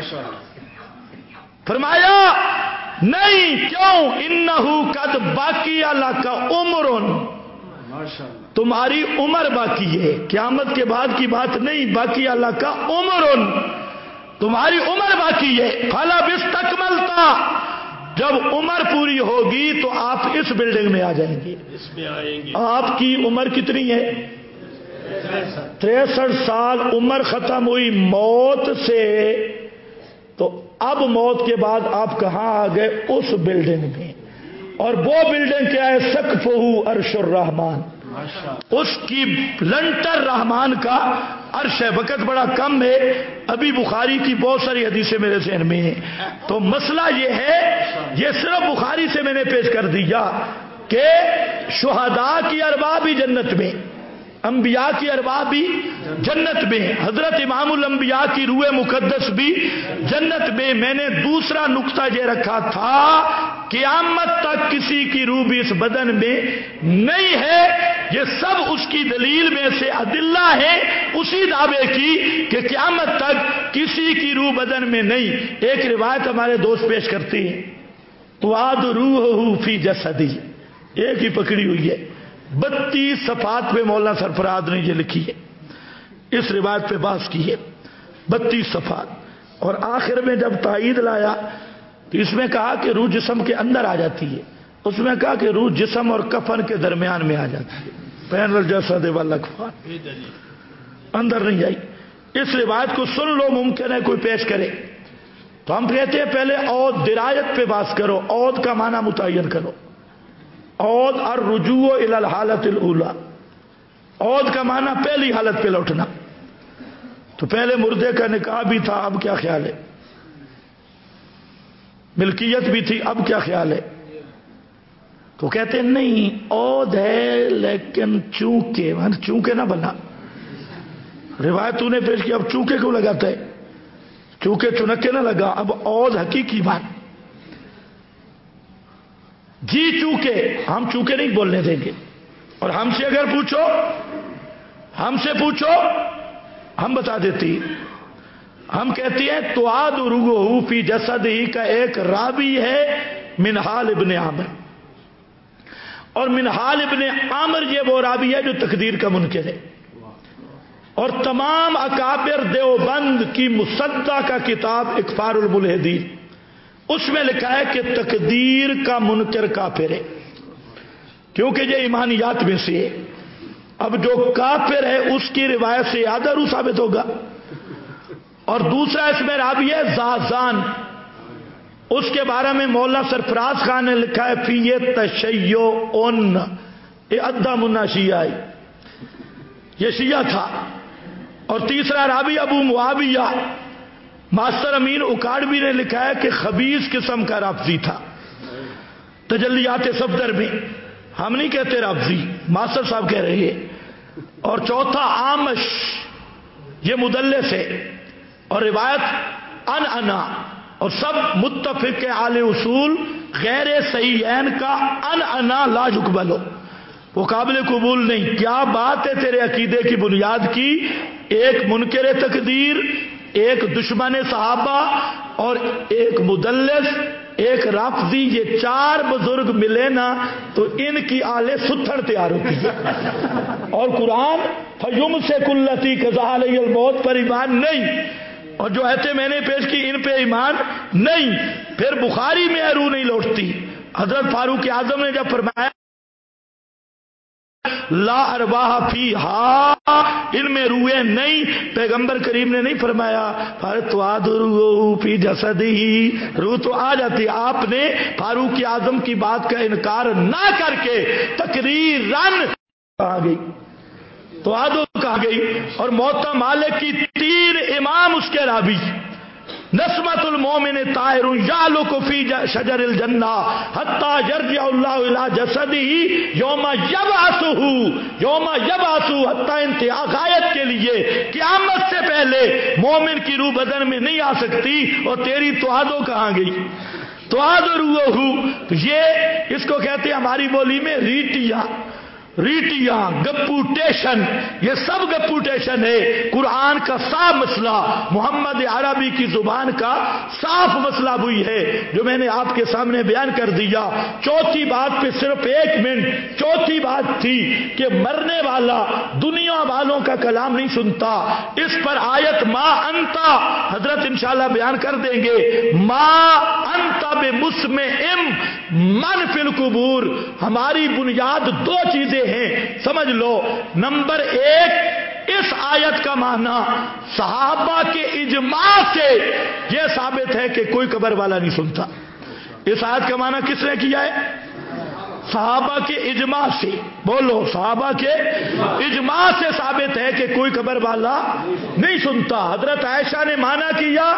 فرمایا نہیں، کیوں؟ انہو قد باقی لک عمر، تمہاری عمر باقی ہے، قیامت کے بعد کی بات نہیں، باقی لک عمر، تمہاری عمر باقی ہے۔ فلا استکملتا، جب عمر پوری ہوگی تو آپ اس بلڈنگ میں آ جائیں گے، اس میں آئیں گے۔ آپ کی عمر کتنی ہے؟ 63 سال عمر ختم ہوئی موت سے، تو اب موت کے بعد آپ کہاں آ گئے؟ اس بلڈنگ میں، اور وہ بلڈنگ کیا ہے؟ سقفہ عرش الرحمان، اس کی لنٹر رحمان کا عرش ہے۔ وقت بڑا کم ہے، ابھی بخاری کی بہت ساری حدیثیں میرے ذہن میں ہیں، تو مسئلہ یہ ہے، یہ صرف بخاری سے میں نے پیش کر دیا کہ شہداء کی ارواح بھی جنت میں، انبیاء کی ارواح بھی جنت میں، حضرت امام الانبیاء کی روح مقدس بھی جنت میں۔ میں نے دوسرا نقطہ یہ رکھا تھا، قیامت تک کسی کی روح بھی اس بدن میں نہیں ہے۔ یہ سب اس کی دلیل میں سے ادلہ ہیں اسی دعوے کی کہ قیامت تک کسی کی روح بدن میں نہیں۔ ایک روایت ہمارے دوست پیش کرتی ہے، توعد روحہ فی جسدی، ایک ہی پکڑی ہوئی ہے، 32 صفحات پہ مولانا سرفراز نے یہ لکھی ہے، اس روایت پہ بحث کی ہے، 32 صفحات، اور آخر میں جب تائید لایا تو اس میں کہا کہ روح جسم کے اندر آ جاتی ہے، اس میں کہا کہ روح جسم اور کفن کے درمیان میں آ جاتی ہے، بین الجسد والاکفان، اندر نہیں آئی۔ اس روایت کو سن لو، ممکن ہے کوئی پیش کرے، تو ہم کہتے ہیں پہلے عود درایت پہ بات کرو، عود کا معنی متعین کرو، عود الرجوع الی الحالت الاولی، عود کا معنی پہلی حالت پہ لوٹنا، تو پہلے مردے کا نکاح بھی تھا، اب کیا خیال ہے؟ ملکیت بھی تھی، اب کیا خیال ہے؟ تو کہتے ہیں نہیں، عود ہے لیکن چونکہ نہ بنا، روایت تو نے پیش کی، اب چونکہ کیوں لگاتا ہے؟ چونکہ چنکے نہ لگا، اب عود حقیقی بات، جی چونکہ، ہم چونکہ نہیں بولنے دیں گے، اور ہم سے اگر پوچھو، ہم سے پوچھو ہم بتا دیتی، ہم کہتی ہیں توعد روحہ فی جسدہ کا ایک راوی ہے منہال ابن عامر، اور منہال ابن عامر یہ وہ راوی ہے جو تقدیر کا منکر ہے، اور تمام اکابر دیوبند کی مصدع کا کتاب اکفار الملحدین، اس میں لکھا ہے کہ تقدیر کا منکر کافر ہے، کیونکہ یہ ایمانیات میں سے ہے۔ اب جو کافر ہے اس کی روایت سے زیادہ روح ثابت ہوگا، اور دوسرا اس میں راوی ہے زازان، اس کے بارے میں مولانا سرفراز خان نے لکھا ہے فی تشیعن، یہ ادھا منا شیعہ ہے، یہ شیعہ تھا۔ اور تیسرا راوی ابو معاویہ، ماسٹر امین اکاڑوی نے لکھا ہے کہ خبیث قسم کا رافضی تھا، تجلیات صفدر میں، ہم نہیں کہتے رافضی، ماسٹر صاحب کہہ رہے ہیں۔ اور چوتھا عامش، یہ مدلس ہے، اور روایت انا، اور سب متفق اہل اصول غیر صحیحین کا انا لا یقبل، وہ قابل قبول نہیں۔ کیا بات ہے تیرے عقیدے کی بنیاد کی؟ ایک منکر تقدیر، ایک دشمن صحابہ، اور ایک مدلس، ایک رافضی، یہ 4 بزرگ ملے نا تو ان کی آلے ستھڑ تیار ہوتی ہے، اور قرآن فَيُمْسِكُ الَّتِي قَضَى عَلَيْهَا الْمَوْتَ پر ایمان نہیں، اور جو ایتیں میں نے پیش کی ان پہ ایمان نہیں، پھر بخاری میں روح نہیں لوٹتی۔ حضرت فاروق اعظم نے جب فرمایا لا ارواح فیہا، ان میں روحیں نہیں، پیغمبر کریم نے نہیں فرمایا توعد روح فی جسدی، روح تو آ جاتی۔ آپ نے فاروق اعظم کی بات کا انکار نہ کر کے تقریراً کہا گئی، توعد کہا گئی، اور موطا مالک کی 3 امام اس کے راوی، नस्मतुल मोमिन ताहिरुन यालुकु फी शजरिल जन्ना हत्ता यरजिअ अल्लाहु इला जसदिही यौमा यबअसु हत्ता इंतहा गायत के लिए क़यामत से पहले मोमिन की रूह बदन में नहीं आ सकती और तेरी तुआदो कहाँ गई? तुआदो रूहु, तो ये इसको कहते हैं हमारी बोली में रीटिया गप्पूटेशन, ये सब गप्पूटेशन है। कुरान का साफ मसला, मोहम्मद अरबी की जुबान का साफ मसला हुई है जो मैंने आपके सामने बयान कर दिया। चौथी बात पे सिर्फ 1 मिनट, चौथी बात थी कि मरने वाला दुनिया वालों का कलाम नहीं सुनता। इस पर आयत माँ अंता हजरत इंशाल्लाह बयान कर देंगे। माँ अंता बे मुस्मिम मन फिल कुबूर, हमारी बुनियाद 2 चीजें हैं, समझ लो। नंबर 1, इस आयत का माना सहाबा के इजमा से यह साबित है कि कोई कब्र वाला नहीं सुनता। इस आयत का माना किसने किया है? सहाबा के इजमा से। बोलो, सहाबा के इजमा से साबित है कि कोई कब्र वाला नहीं सुनता। हजरत आयशा ने माना किया,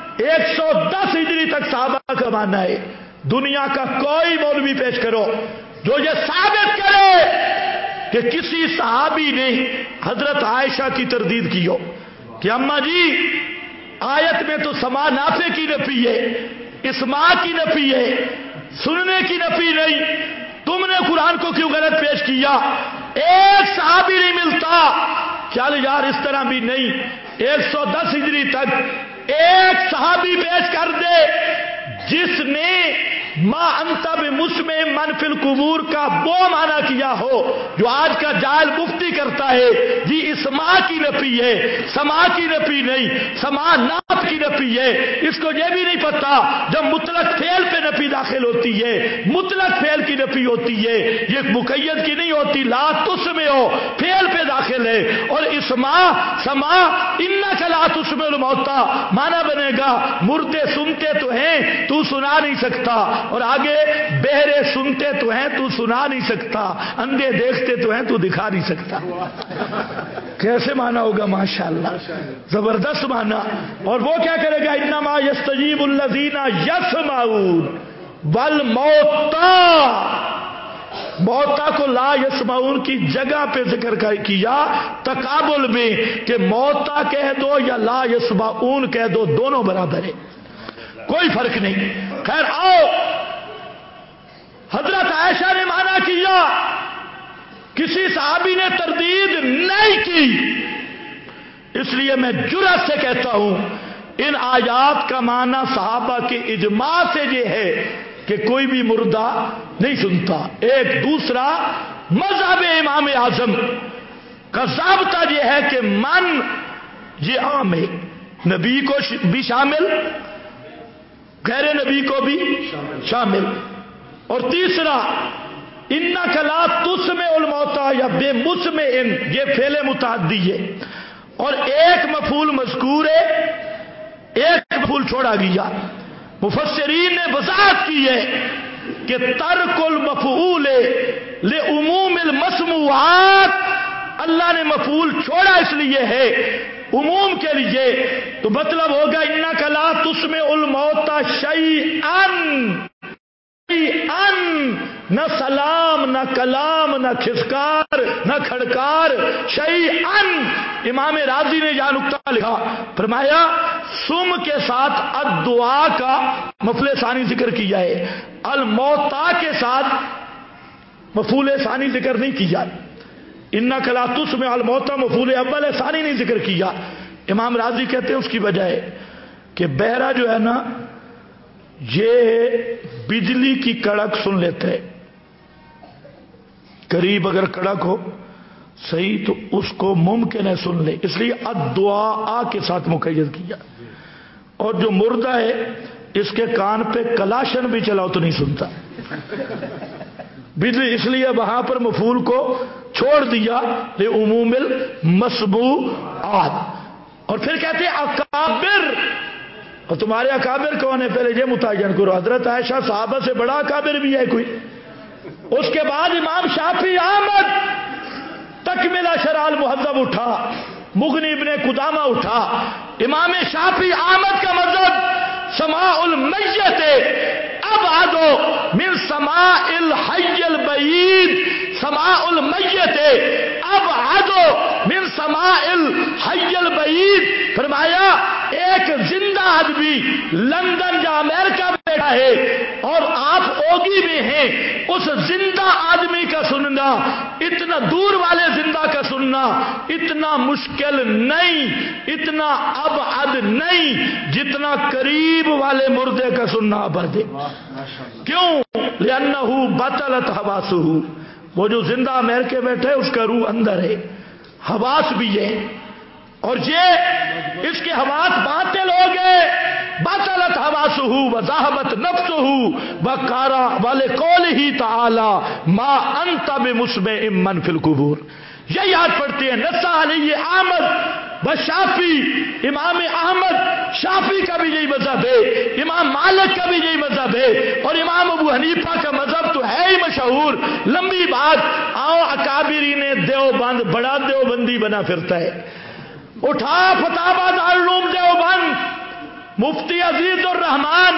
110 हिजरी तक सहाबा का मानना है। दुनिया का कोई मौलवी पेश करो जो ये साबित करे कि किसी सहाबी ने हजरत आयशा की तरदीद की हो कि अम्मा जी आयत में तो समा नाफे की नफी है, इस्मा की नफी है, सुनने की नफी नहीं, तुमने कुरान को क्यों गलत पेश किया? एक सहाबी नहीं मिलता। चल यार, इस तरह भी नहीं, 110 हिजरी तक एक सहाबी पेश कर दे जिसने मां अंता बे मुस्मे मन फिल कुबूर का वो माना किया हो जो आज का जाहिल मुफ्ती करता है। जी इस्मा की नफी है, समा की नफी नहीं, समा नाफ की नफी है। इसको ये भी नहीं पता जब मुतलक फेल पे नफी दाखिल होती है, मुतलक फेल की नफी होती है, ये मुकय्यद की नहीं होती। ला तुस्मे हो फेल पे दाखिल है, और इस्मा समा इन्ना का ला तुस्मे मौता माना बनेगा मुर्दे सुनते तो हैं तू सुना नहीं सकता, और आगे बहरे सुनते तो हैं तू सुना नहीं सकता, अंधे देखते तो हैं तू दिखा नहीं सकता। कैसे माना होगा? माशाअल्लाह, जबरदस्त माना। और वो क्या करेगा? इन्नमा यस्तजीबुल लज़ीना यस्माऊन वल मौता, मौता को ला यस्माऊन की जगह पे जिक्र किया तकाबुल में कि मौता कह दो या ला यस्माऊन कह दो, दोनों बराबर है, कोई फर्क नहीं। खैर आओ, हजरत आयशा ने माना किया, किसी साहबी ने तरदीद नहीं की। इसलिए मैं जुर्रत से कहता हूं इन आयात का माना सहाबा के इजमा से ये है कि कोई भी मुर्दा नहीं सुनता। एक दूसरा मजहब इमाम आजम का ज़ाब्ता यह है कि मन ये आम है, नबी को भी शामिल, गैर नबी को भी शामिल। और तीसरा इन्ना कला तुस्मे उल मौता या बेमुस्मे इन, ये फेले मुताद्दी है, और एक मफूल मज़कूर है, एक मफूल छोड़ा गया। मुफस्सिरीन ने वज़ाहत की है कि तर्कुल मफूल ले उमूमिल मस्मूआत, अल्लाह ने मफूल छोड़ा इसलिए है उमूम के लिए, तो मतलब होगा इन्ना कला तुस्मे उल मौता शैअन, न सलाम न कलाम न खिसकार न खड़कार, शैअन। इमाम राजी ने यह नुक्ता लिखा, फरमाया सुम के साथ अद्दुआ का मफूल सानी जिक्र किया है, अल मौता के साथ मफूल सानी जिक्र नहीं किया। इन्ना कलातुस में अल मौता मफूल अव्वल सानी नहीं जिक्र किया। इमाम राजी कहते हैं उसकी वजह है कि बहरा जो है ना, ये बिजली की कड़क सुन लेते हैं, करीब अगर कड़क हो सही तो उसको मुमकिन है सुन ले, इसलिए अद्दुआ के साथ मुकय्यद किया। और जो मुर्दा है इसके कान पे कलाशन भी चलाओ तो नहीं सुनता बिजली, इसलिए वहां पर मफूल को छोड़ दिया ले उमूमिल मसबूआत। और फिर कहते हैं अकाबिर, और तुम्हारे अकाबिर कौन है पहले ये मुतय्यन करो। हजरत आयशा साहबा से बड़ा अकाबिर भी है कोई? उसके बाद इमाम शाफी अहमद तकमिला शराल मुहज्जब उठा, मुगनी इब्ने कुदामा उठा, امام شافعی احمد کا مذہب سماع المیت ابعد من سماع الحی البعید، سماع المیت ابعد من سماع الحی البعید. فرمایا ایک زندہ آدمی لندن یا امریکہ میں بیٹھا ہے اور آپ اوگی میں ہیں، اس زندہ آدمی کا سننا، اتنا دور والے زندہ کا سننا اتنا مشکل نہیں، اتنا ابعد نہیں جتنا قریب والے مردے کا سننا ابعد ہے. کیوں؟ لأنہ بطلت حواسہ، وہ جو زندہ امریکہ بیٹھے اس کا روح اندر ہے، حواس بھی ہے، اور یہ اس کے حواس باطل ہو گئے. بطلت حواسہ وذهبت نفسہ وقارا ولقولہ تعالی ما انت بمسمع من فی القبور. یہ یاد پڑھتے ہیں نص علیہ احمد بشافی، امام احمد شافی کا بھی یہی مذہب ہے، امام مالک کا بھی یہی مذہب ہے، اور امام ابو حنیفہ کا مذہب تو ہے ہی مشہور. لمبی بات، آؤ اکابرین دیوبند بڑا دیوبندی بنا پھرتا ہے. اٹھا فتاوی دارالعلوم دیوبند، مفتی عزیز الرحمان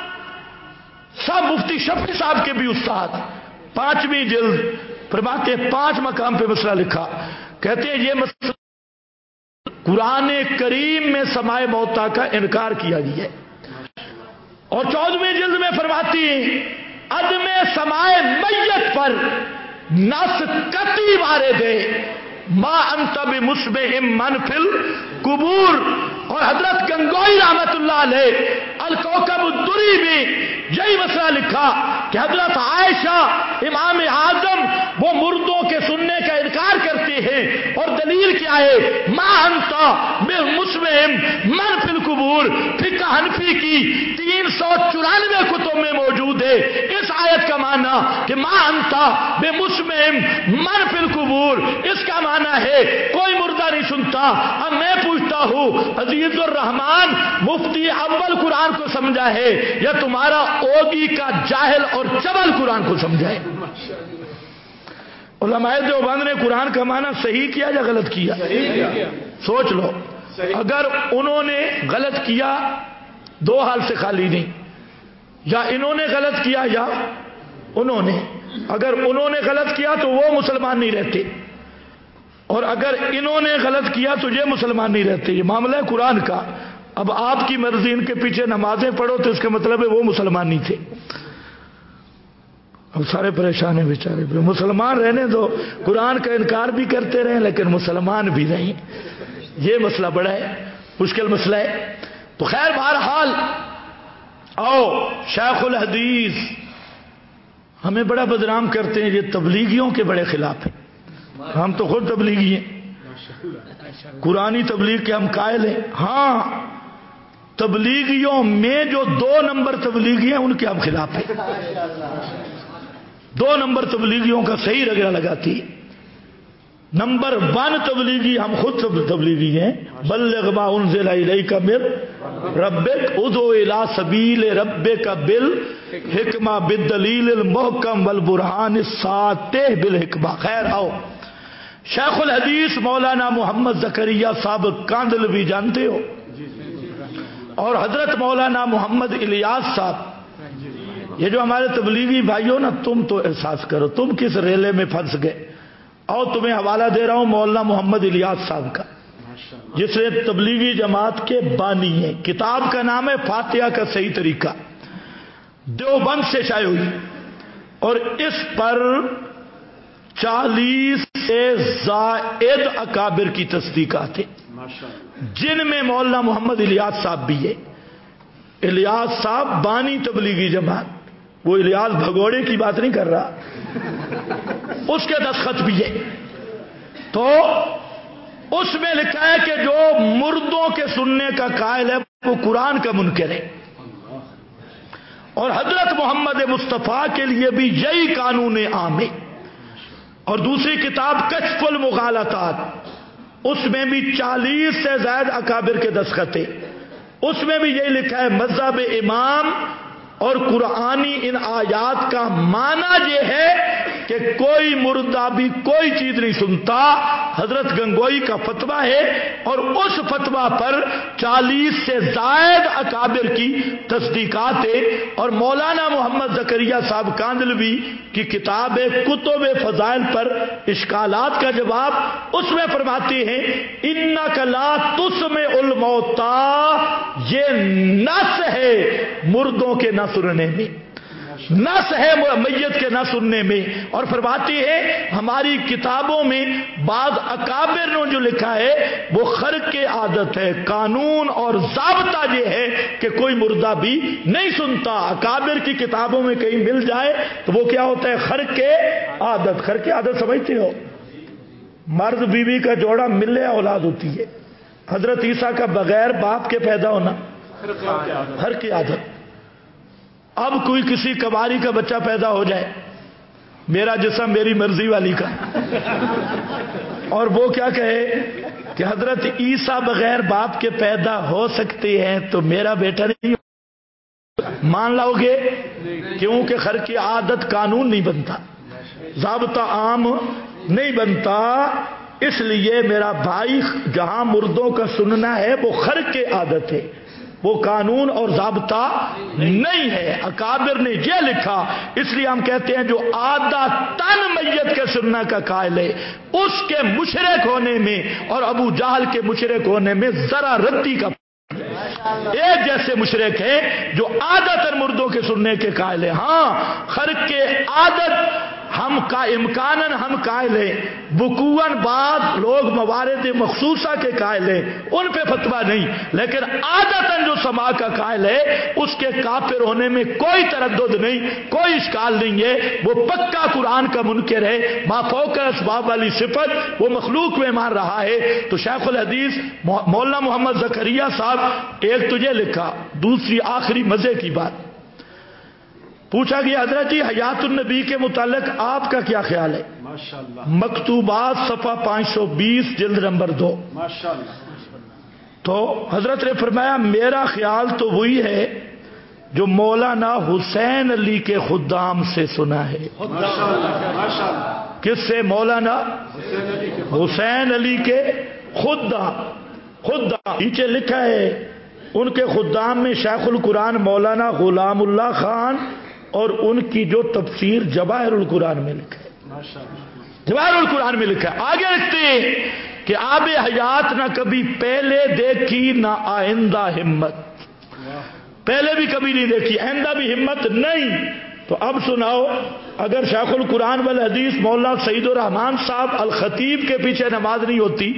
سب، مفتی شفیع صاحب کے بھی استاد، 5ویں جلد فرماتے 5 مقام پہ مسئلہ لکھا، کہتے ہیں یہ مسئلہ قرآن کریم میں سماع موتا کا انکار کیا گیا ہے. اور 14ویں جلد میں فرماتی ہیں عدم سماع میت پر نص قطعی وارد ہے، ما انت بمسمع من فی القبور. اور حضرت گنگوئی رحمت اللہ علیہ الکوکب الدری میں یہی مسئلہ لکھا کہ حضرت عائشہ امام اعظم وہ مردوں کے سننے کا انکار کرتے ہیں، اور دلیل کیا ہے؟ ما انت بمسمع من فی القبور. فقہ حنفی کی 394 کتب میں موجود ہے اس آیت کا معنی کہ ما انت بمسمع من فی القبور، اس کا معنی ہے کوئی مردہ نہیں سنتا. اب میں پوچھتا ہوں عزیز الرحمان مفتی اول قرآن کو سمجھا ہے یا تمہارا اوگی کا جاہل اور چبل قرآن کو سمجھا ہے؟ علماء دیوبند نے قرآن کا معنی صحیح کیا یا غلط کیا؟ سوچ لو. اگر انہوں نے غلط کیا 2 حال سے خالی نہیں، یا انہوں نے غلط کیا یا انہوں نے. اگر انہوں نے غلط کیا تو وہ مسلمان نہیں رہتے، اور اگر انہوں نے غلط کیا تو یہ مسلمان نہیں رہتے. یہ معاملہ ہے قرآن کا. اب آپ کی مرضی، ان کے پیچھے نمازیں پڑھو تو اس کا مطلب ہے وہ مسلمان نہیں تھے. اب سارے پریشان ہیں بیچارے. مسلمان رہنے دو، قرآن کا انکار بھی کرتے رہیں لیکن مسلمان بھی نہیں. یہ مسئلہ بڑا ہے، مشکل مسئلہ ہے. تو خیر بہرحال آؤ، شیخ الحدیث ہمیں بڑا بدنام کرتے ہیں، یہ تبلیغیوں کے بڑے خلاف ہیں. ہم تو خود تبلیغی ہیں، قرآنی تبلیغ کے ہم قائل ہیں. ہاں، تبلیغیوں میں جو 2 نمبر تبلیغی ہیں ان کے ہم خلاف ہیں. 2 نمبر تبلیغیوں کا صحیح رگڑا لگاتی. نمبر 1 تبلیغی ہم خود تبلیغی ہیں. بلغ ما انزل الیک من ربک ادعو الی سبیل ربک بالحکمہ بالدلیل المحکم والبرہان الساطع بالحکمہ. خیر آؤ، شیخ الحدیث مولانا محمد زکریا صاحب کاندلوی جانتے ہو، اور حضرت مولانا محمد الیاس صاحب، یہ جو ہمارے تبلیغی بھائیوں نا، تم تو احساس کرو تم کس ریلے میں پھنس گئے. اور تمہیں حوالہ دے رہا ہوں مولانا محمد الیاس صاحب کا، جس نے تبلیغی جماعت کے بانی ہیں. کتاب کا نام ہے فاتحہ کا صحیح طریقہ، دیوبند سے شائع ہوئی، اور اس پر 40 سے زائد اکابر کی تصدیقات ہیں، جن میں مولانا محمد الیاس صاحب بھی ہے. الیاس صاحب بانی تبلیغی جماعت، وہ الیاس بھگوڑے کی بات نہیں کر رہا، اس کے دستخط بھی ہے. تو اس میں لکھا ہے کہ جو مردوں کے سننے کا قائل ہے وہ قرآن کا منکر ہے. اور حضرت محمد مصطفیٰ کے لیے بھی یہی قانون عام ہے. اور دوسری کتاب کشف المغالطات، اس میں بھی 40 سے زائد اکابر کے دستخط ہیں. اس میں بھی یہی لکھا ہے مذہب امام اور قرآنی ان آیات کا معنی یہ ہے کہ کوئی مردہ بھی کوئی چیز نہیں سنتا، حضرت گنگوئی کا فتویٰ ہے، اور اس فتویٰ پر 40 سے زائد اکابر کی تصدیقات ہے۔ اور مولانا محمد زکریا صاحب کاندلوی کی کتاب ہے کتب فضائل پر اشکالات کا جواب، اس میں فرماتے ہیں انک لا تسمع الموتى، یہ نص ہے مردوں کے نہ سننے میں، نص ہے میت کے نہ سننے میں۔ اور فرماتی ہے ہماری کتابوں میں بعض اکابر نے جو لکھا ہے وہ خرق کی عادت ہے، قانون اور ضابطہ یہ ہے کہ کوئی مردہ بھی نہیں سنتا۔ اکابر کی کتابوں میں کہیں مل جائے تو وہ کیا ہوتا ہے؟ خرق کی عادت۔ خرق کی عادت سمجھتے ہو؟ مرد بیوی کا جوڑا ملے اولاد ہوتی ہے۔ حضرت عیسیٰ کا بغیر باپ کے پیدا ہونا خرق کی عادت۔ اب کوئی کسی کباری کا بچہ پیدا ہو جائے، میرا جسم میری مرضی والی کا، اور وہ کیا کہے کہ حضرت عیسیٰ بغیر باپ کے پیدا ہو سکتے ہیں تو میرا بیٹا نہیں، مان لاؤ گے؟ کیونکہ خرق کی عادت قانون نہیں بنتا، ضابطہ عام نہیں بنتا۔ اس لیے میرا بھائی جہاں مردوں کا سننا ہے وہ خرق کی عادت ہے، وہ قانون اور ضابطہ نہیں ہے۔ اکابر نے یہ لکھا، اس لیے ہم کہتے ہیں جو آدھا تن میت کے سننا کا قائل ہے اس کے مشرک ہونے میں اور ابو جہل کے مشرک ہونے میں ذرا ردی کا ایک جیسے مشرک ہیں جو عادتاً مردوں کے سننے کے قائل ہیں۔ ہاں خرق کے عادت ہم کا امکاناً ہم قائل ہیں، وقوعاً بعض لوگ موارد مخصوصہ کے قائل ہیں، ان پہ فتویٰ نہیں، لیکن عادتاً جو سماع کا قائل ہے اس کے کافر ہونے میں کوئی تردد نہیں، کوئی اشکال نہیں ہے، وہ پکا قرآن کا منکر ہے، ما فوق اسباب والی صفت وہ مخلوق میں مان رہا ہے۔ تو شیخ الحدیث مولانا محمد زکریا صاحب ایک تجھے لکھا، دوسری آخری مزے کی بات، پوچھا گیا حضرت جی حیات النبی کے متعلق آپ کا کیا خیال ہے؟ ماشاءاللہ مکتوبات صفحہ 520 جلد نمبر 2۔ ماشاءاللہ۔ تو حضرت نے فرمایا میرا خیال تو وہی ہے جو مولانا حسین علی کے خدام سے سنا ہے۔ ماشاءاللہ۔ کس سے؟ مولانا حسین علی کے خدام۔ نیچے لکھا ہے ان کے خدام میں شیخ القرآن مولانا غلام اللہ خان اور ان کی جو تفسیر جواہر القرآن میں لکھا ہے، جواہر القرآن میں لکھا ہے۔ آگے لکھتے ہیں کہ آب حیات نہ کبھی پہلے دیکھی نہ آئندہ ہمت، پہلے بھی کبھی نہیں دیکھی، آئندہ بھی ہمت نہیں۔ تو اب سناؤ، اگر شیخ القرآن والحدیث مولانا سعید الرحمان صاحب الخطیب کے پیچھے نماز نہیں ہوتی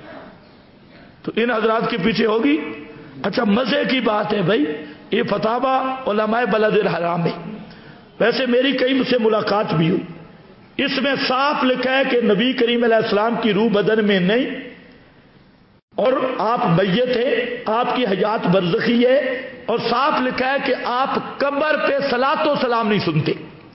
تو ان حضرات کے پیچھے ہوگی؟ اچھا مزے کی بات ہے بھائی، یہ فتاوی علماء بلد الحرام ہے، ویسے میری کئی سے ملاقات بھی ہوئی، اس میں صاف لکھا ہے کہ نبی کریم علیہ السلام کی روح بدن میں نہیں، اور آپ میت ہیں، آپ کی حیات برزخی ہے، اور صاف لکھا ہے کہ آپ قبر پہ صلاۃ و سلام نہیں سنتے۔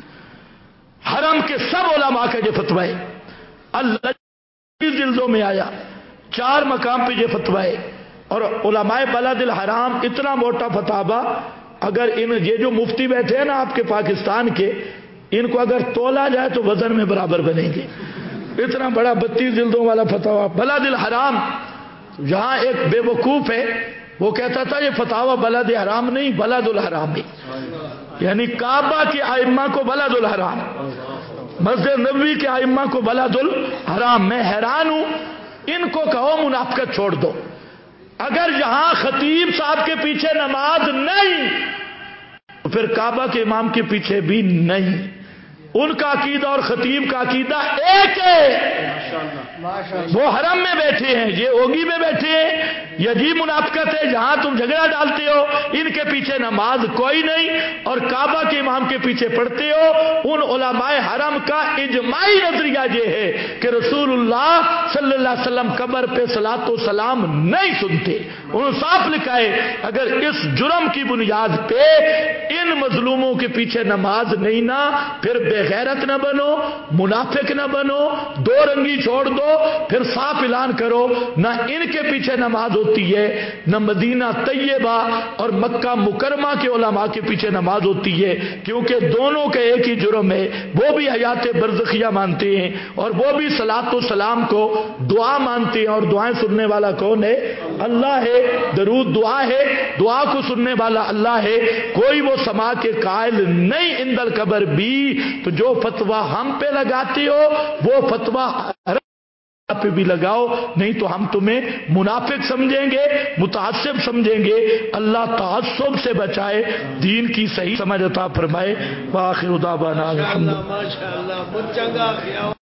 حرم کے سب علماء کا یہ فتویٰ ہے، اللہ جلدوں میں آیا، 4 مقام پہ یہ فتویٰ ہے۔ اور علماء بلد الحرام اتنا موٹا فتاوا، اگر یہ جو مفتی بیٹھے ہیں نا آپ کے پاکستان کے، ان کو اگر تولا جائے تو وزن میں برابر بنیں گے، اتنا بڑا 32 جلدوں والا فتاوا بلد الحرام۔ یہاں ایک بے وقوف ہے وہ کہتا تھا یہ فتاوا بلد حرام نہیں بلد الحرام ہے، یعنی کعبہ کے ائمہ کو بلد الحرام، مسجد نبوی کے ائمہ کو بلد الحرام۔ میں حیران ہوں، ان کو کہو منافقت چھوڑ دو، اگر یہاں خطیب صاحب کے پیچھے نماز نہیں تو پھر کعبہ کے امام کے پیچھے بھی نہیں، ان کا عقیدہ اور خطیب کا عقیدہ ایک ہے، وہ حرم میں بیٹھے ہیں، یہ اوگی میں بیٹھے ہیں، یہ عجیب منافقت ہے، جہاں تم جھگڑا ڈالتے ہو ان کے پیچھے نماز کوئی نہیں اور کعبہ کے امام کے پیچھے پڑھتے ہو۔ ان علماء حرم کا اجماعی نظریہ یہ ہے کہ رسول اللہ صلی اللہ علیہ وسلم قبر پہ صلاۃ و سلام نہیں سنتے، انہوں نے صاف لکھا ہے اگر اس جرم کی بنیاد پہ ان مظلوموں کے پیچھے نماز نہیں نا، پھر بے غیرت نہ بنو، منافق نہ بنو، دو رنگی چھوڑ دو، پھر صاف اعلان کرو نہ ان کے پیچھے نماز ہوتی ہوتی ہے، نہ مدینہ طیبہ اور مکہ مکرمہ کے علماء کے پیچھے نماز ہوتی ہے، کیونکہ دونوں کا ایک ہی جرم ہے، وہ بھی حیات برزخیہ مانتے ہیں اور وہ بھی صلاۃ و سلام کو دعا مانتے ہیں، اور دعائیں سننے والا کون ہے؟ اللہ ہے۔ درود دعا ہے، دعا کو سننے والا اللہ ہے، کوئی وہ سما کے قائل نہیں عند القبر بھی۔ تو جو فتویٰ ہم پہ لگاتے ہو وہ فتویٰ پہ بھی لگاؤ، نہیں تو ہم تمہیں منافق سمجھیں گے، متعصب سمجھیں گے۔ اللہ تعصب سے بچائے، دین کی صحیح سمجھ عطا فرمائے۔ وآخر دعوانا الحمد ماشاءاللہ ماشاءاللہ، مجھ چنگا کیا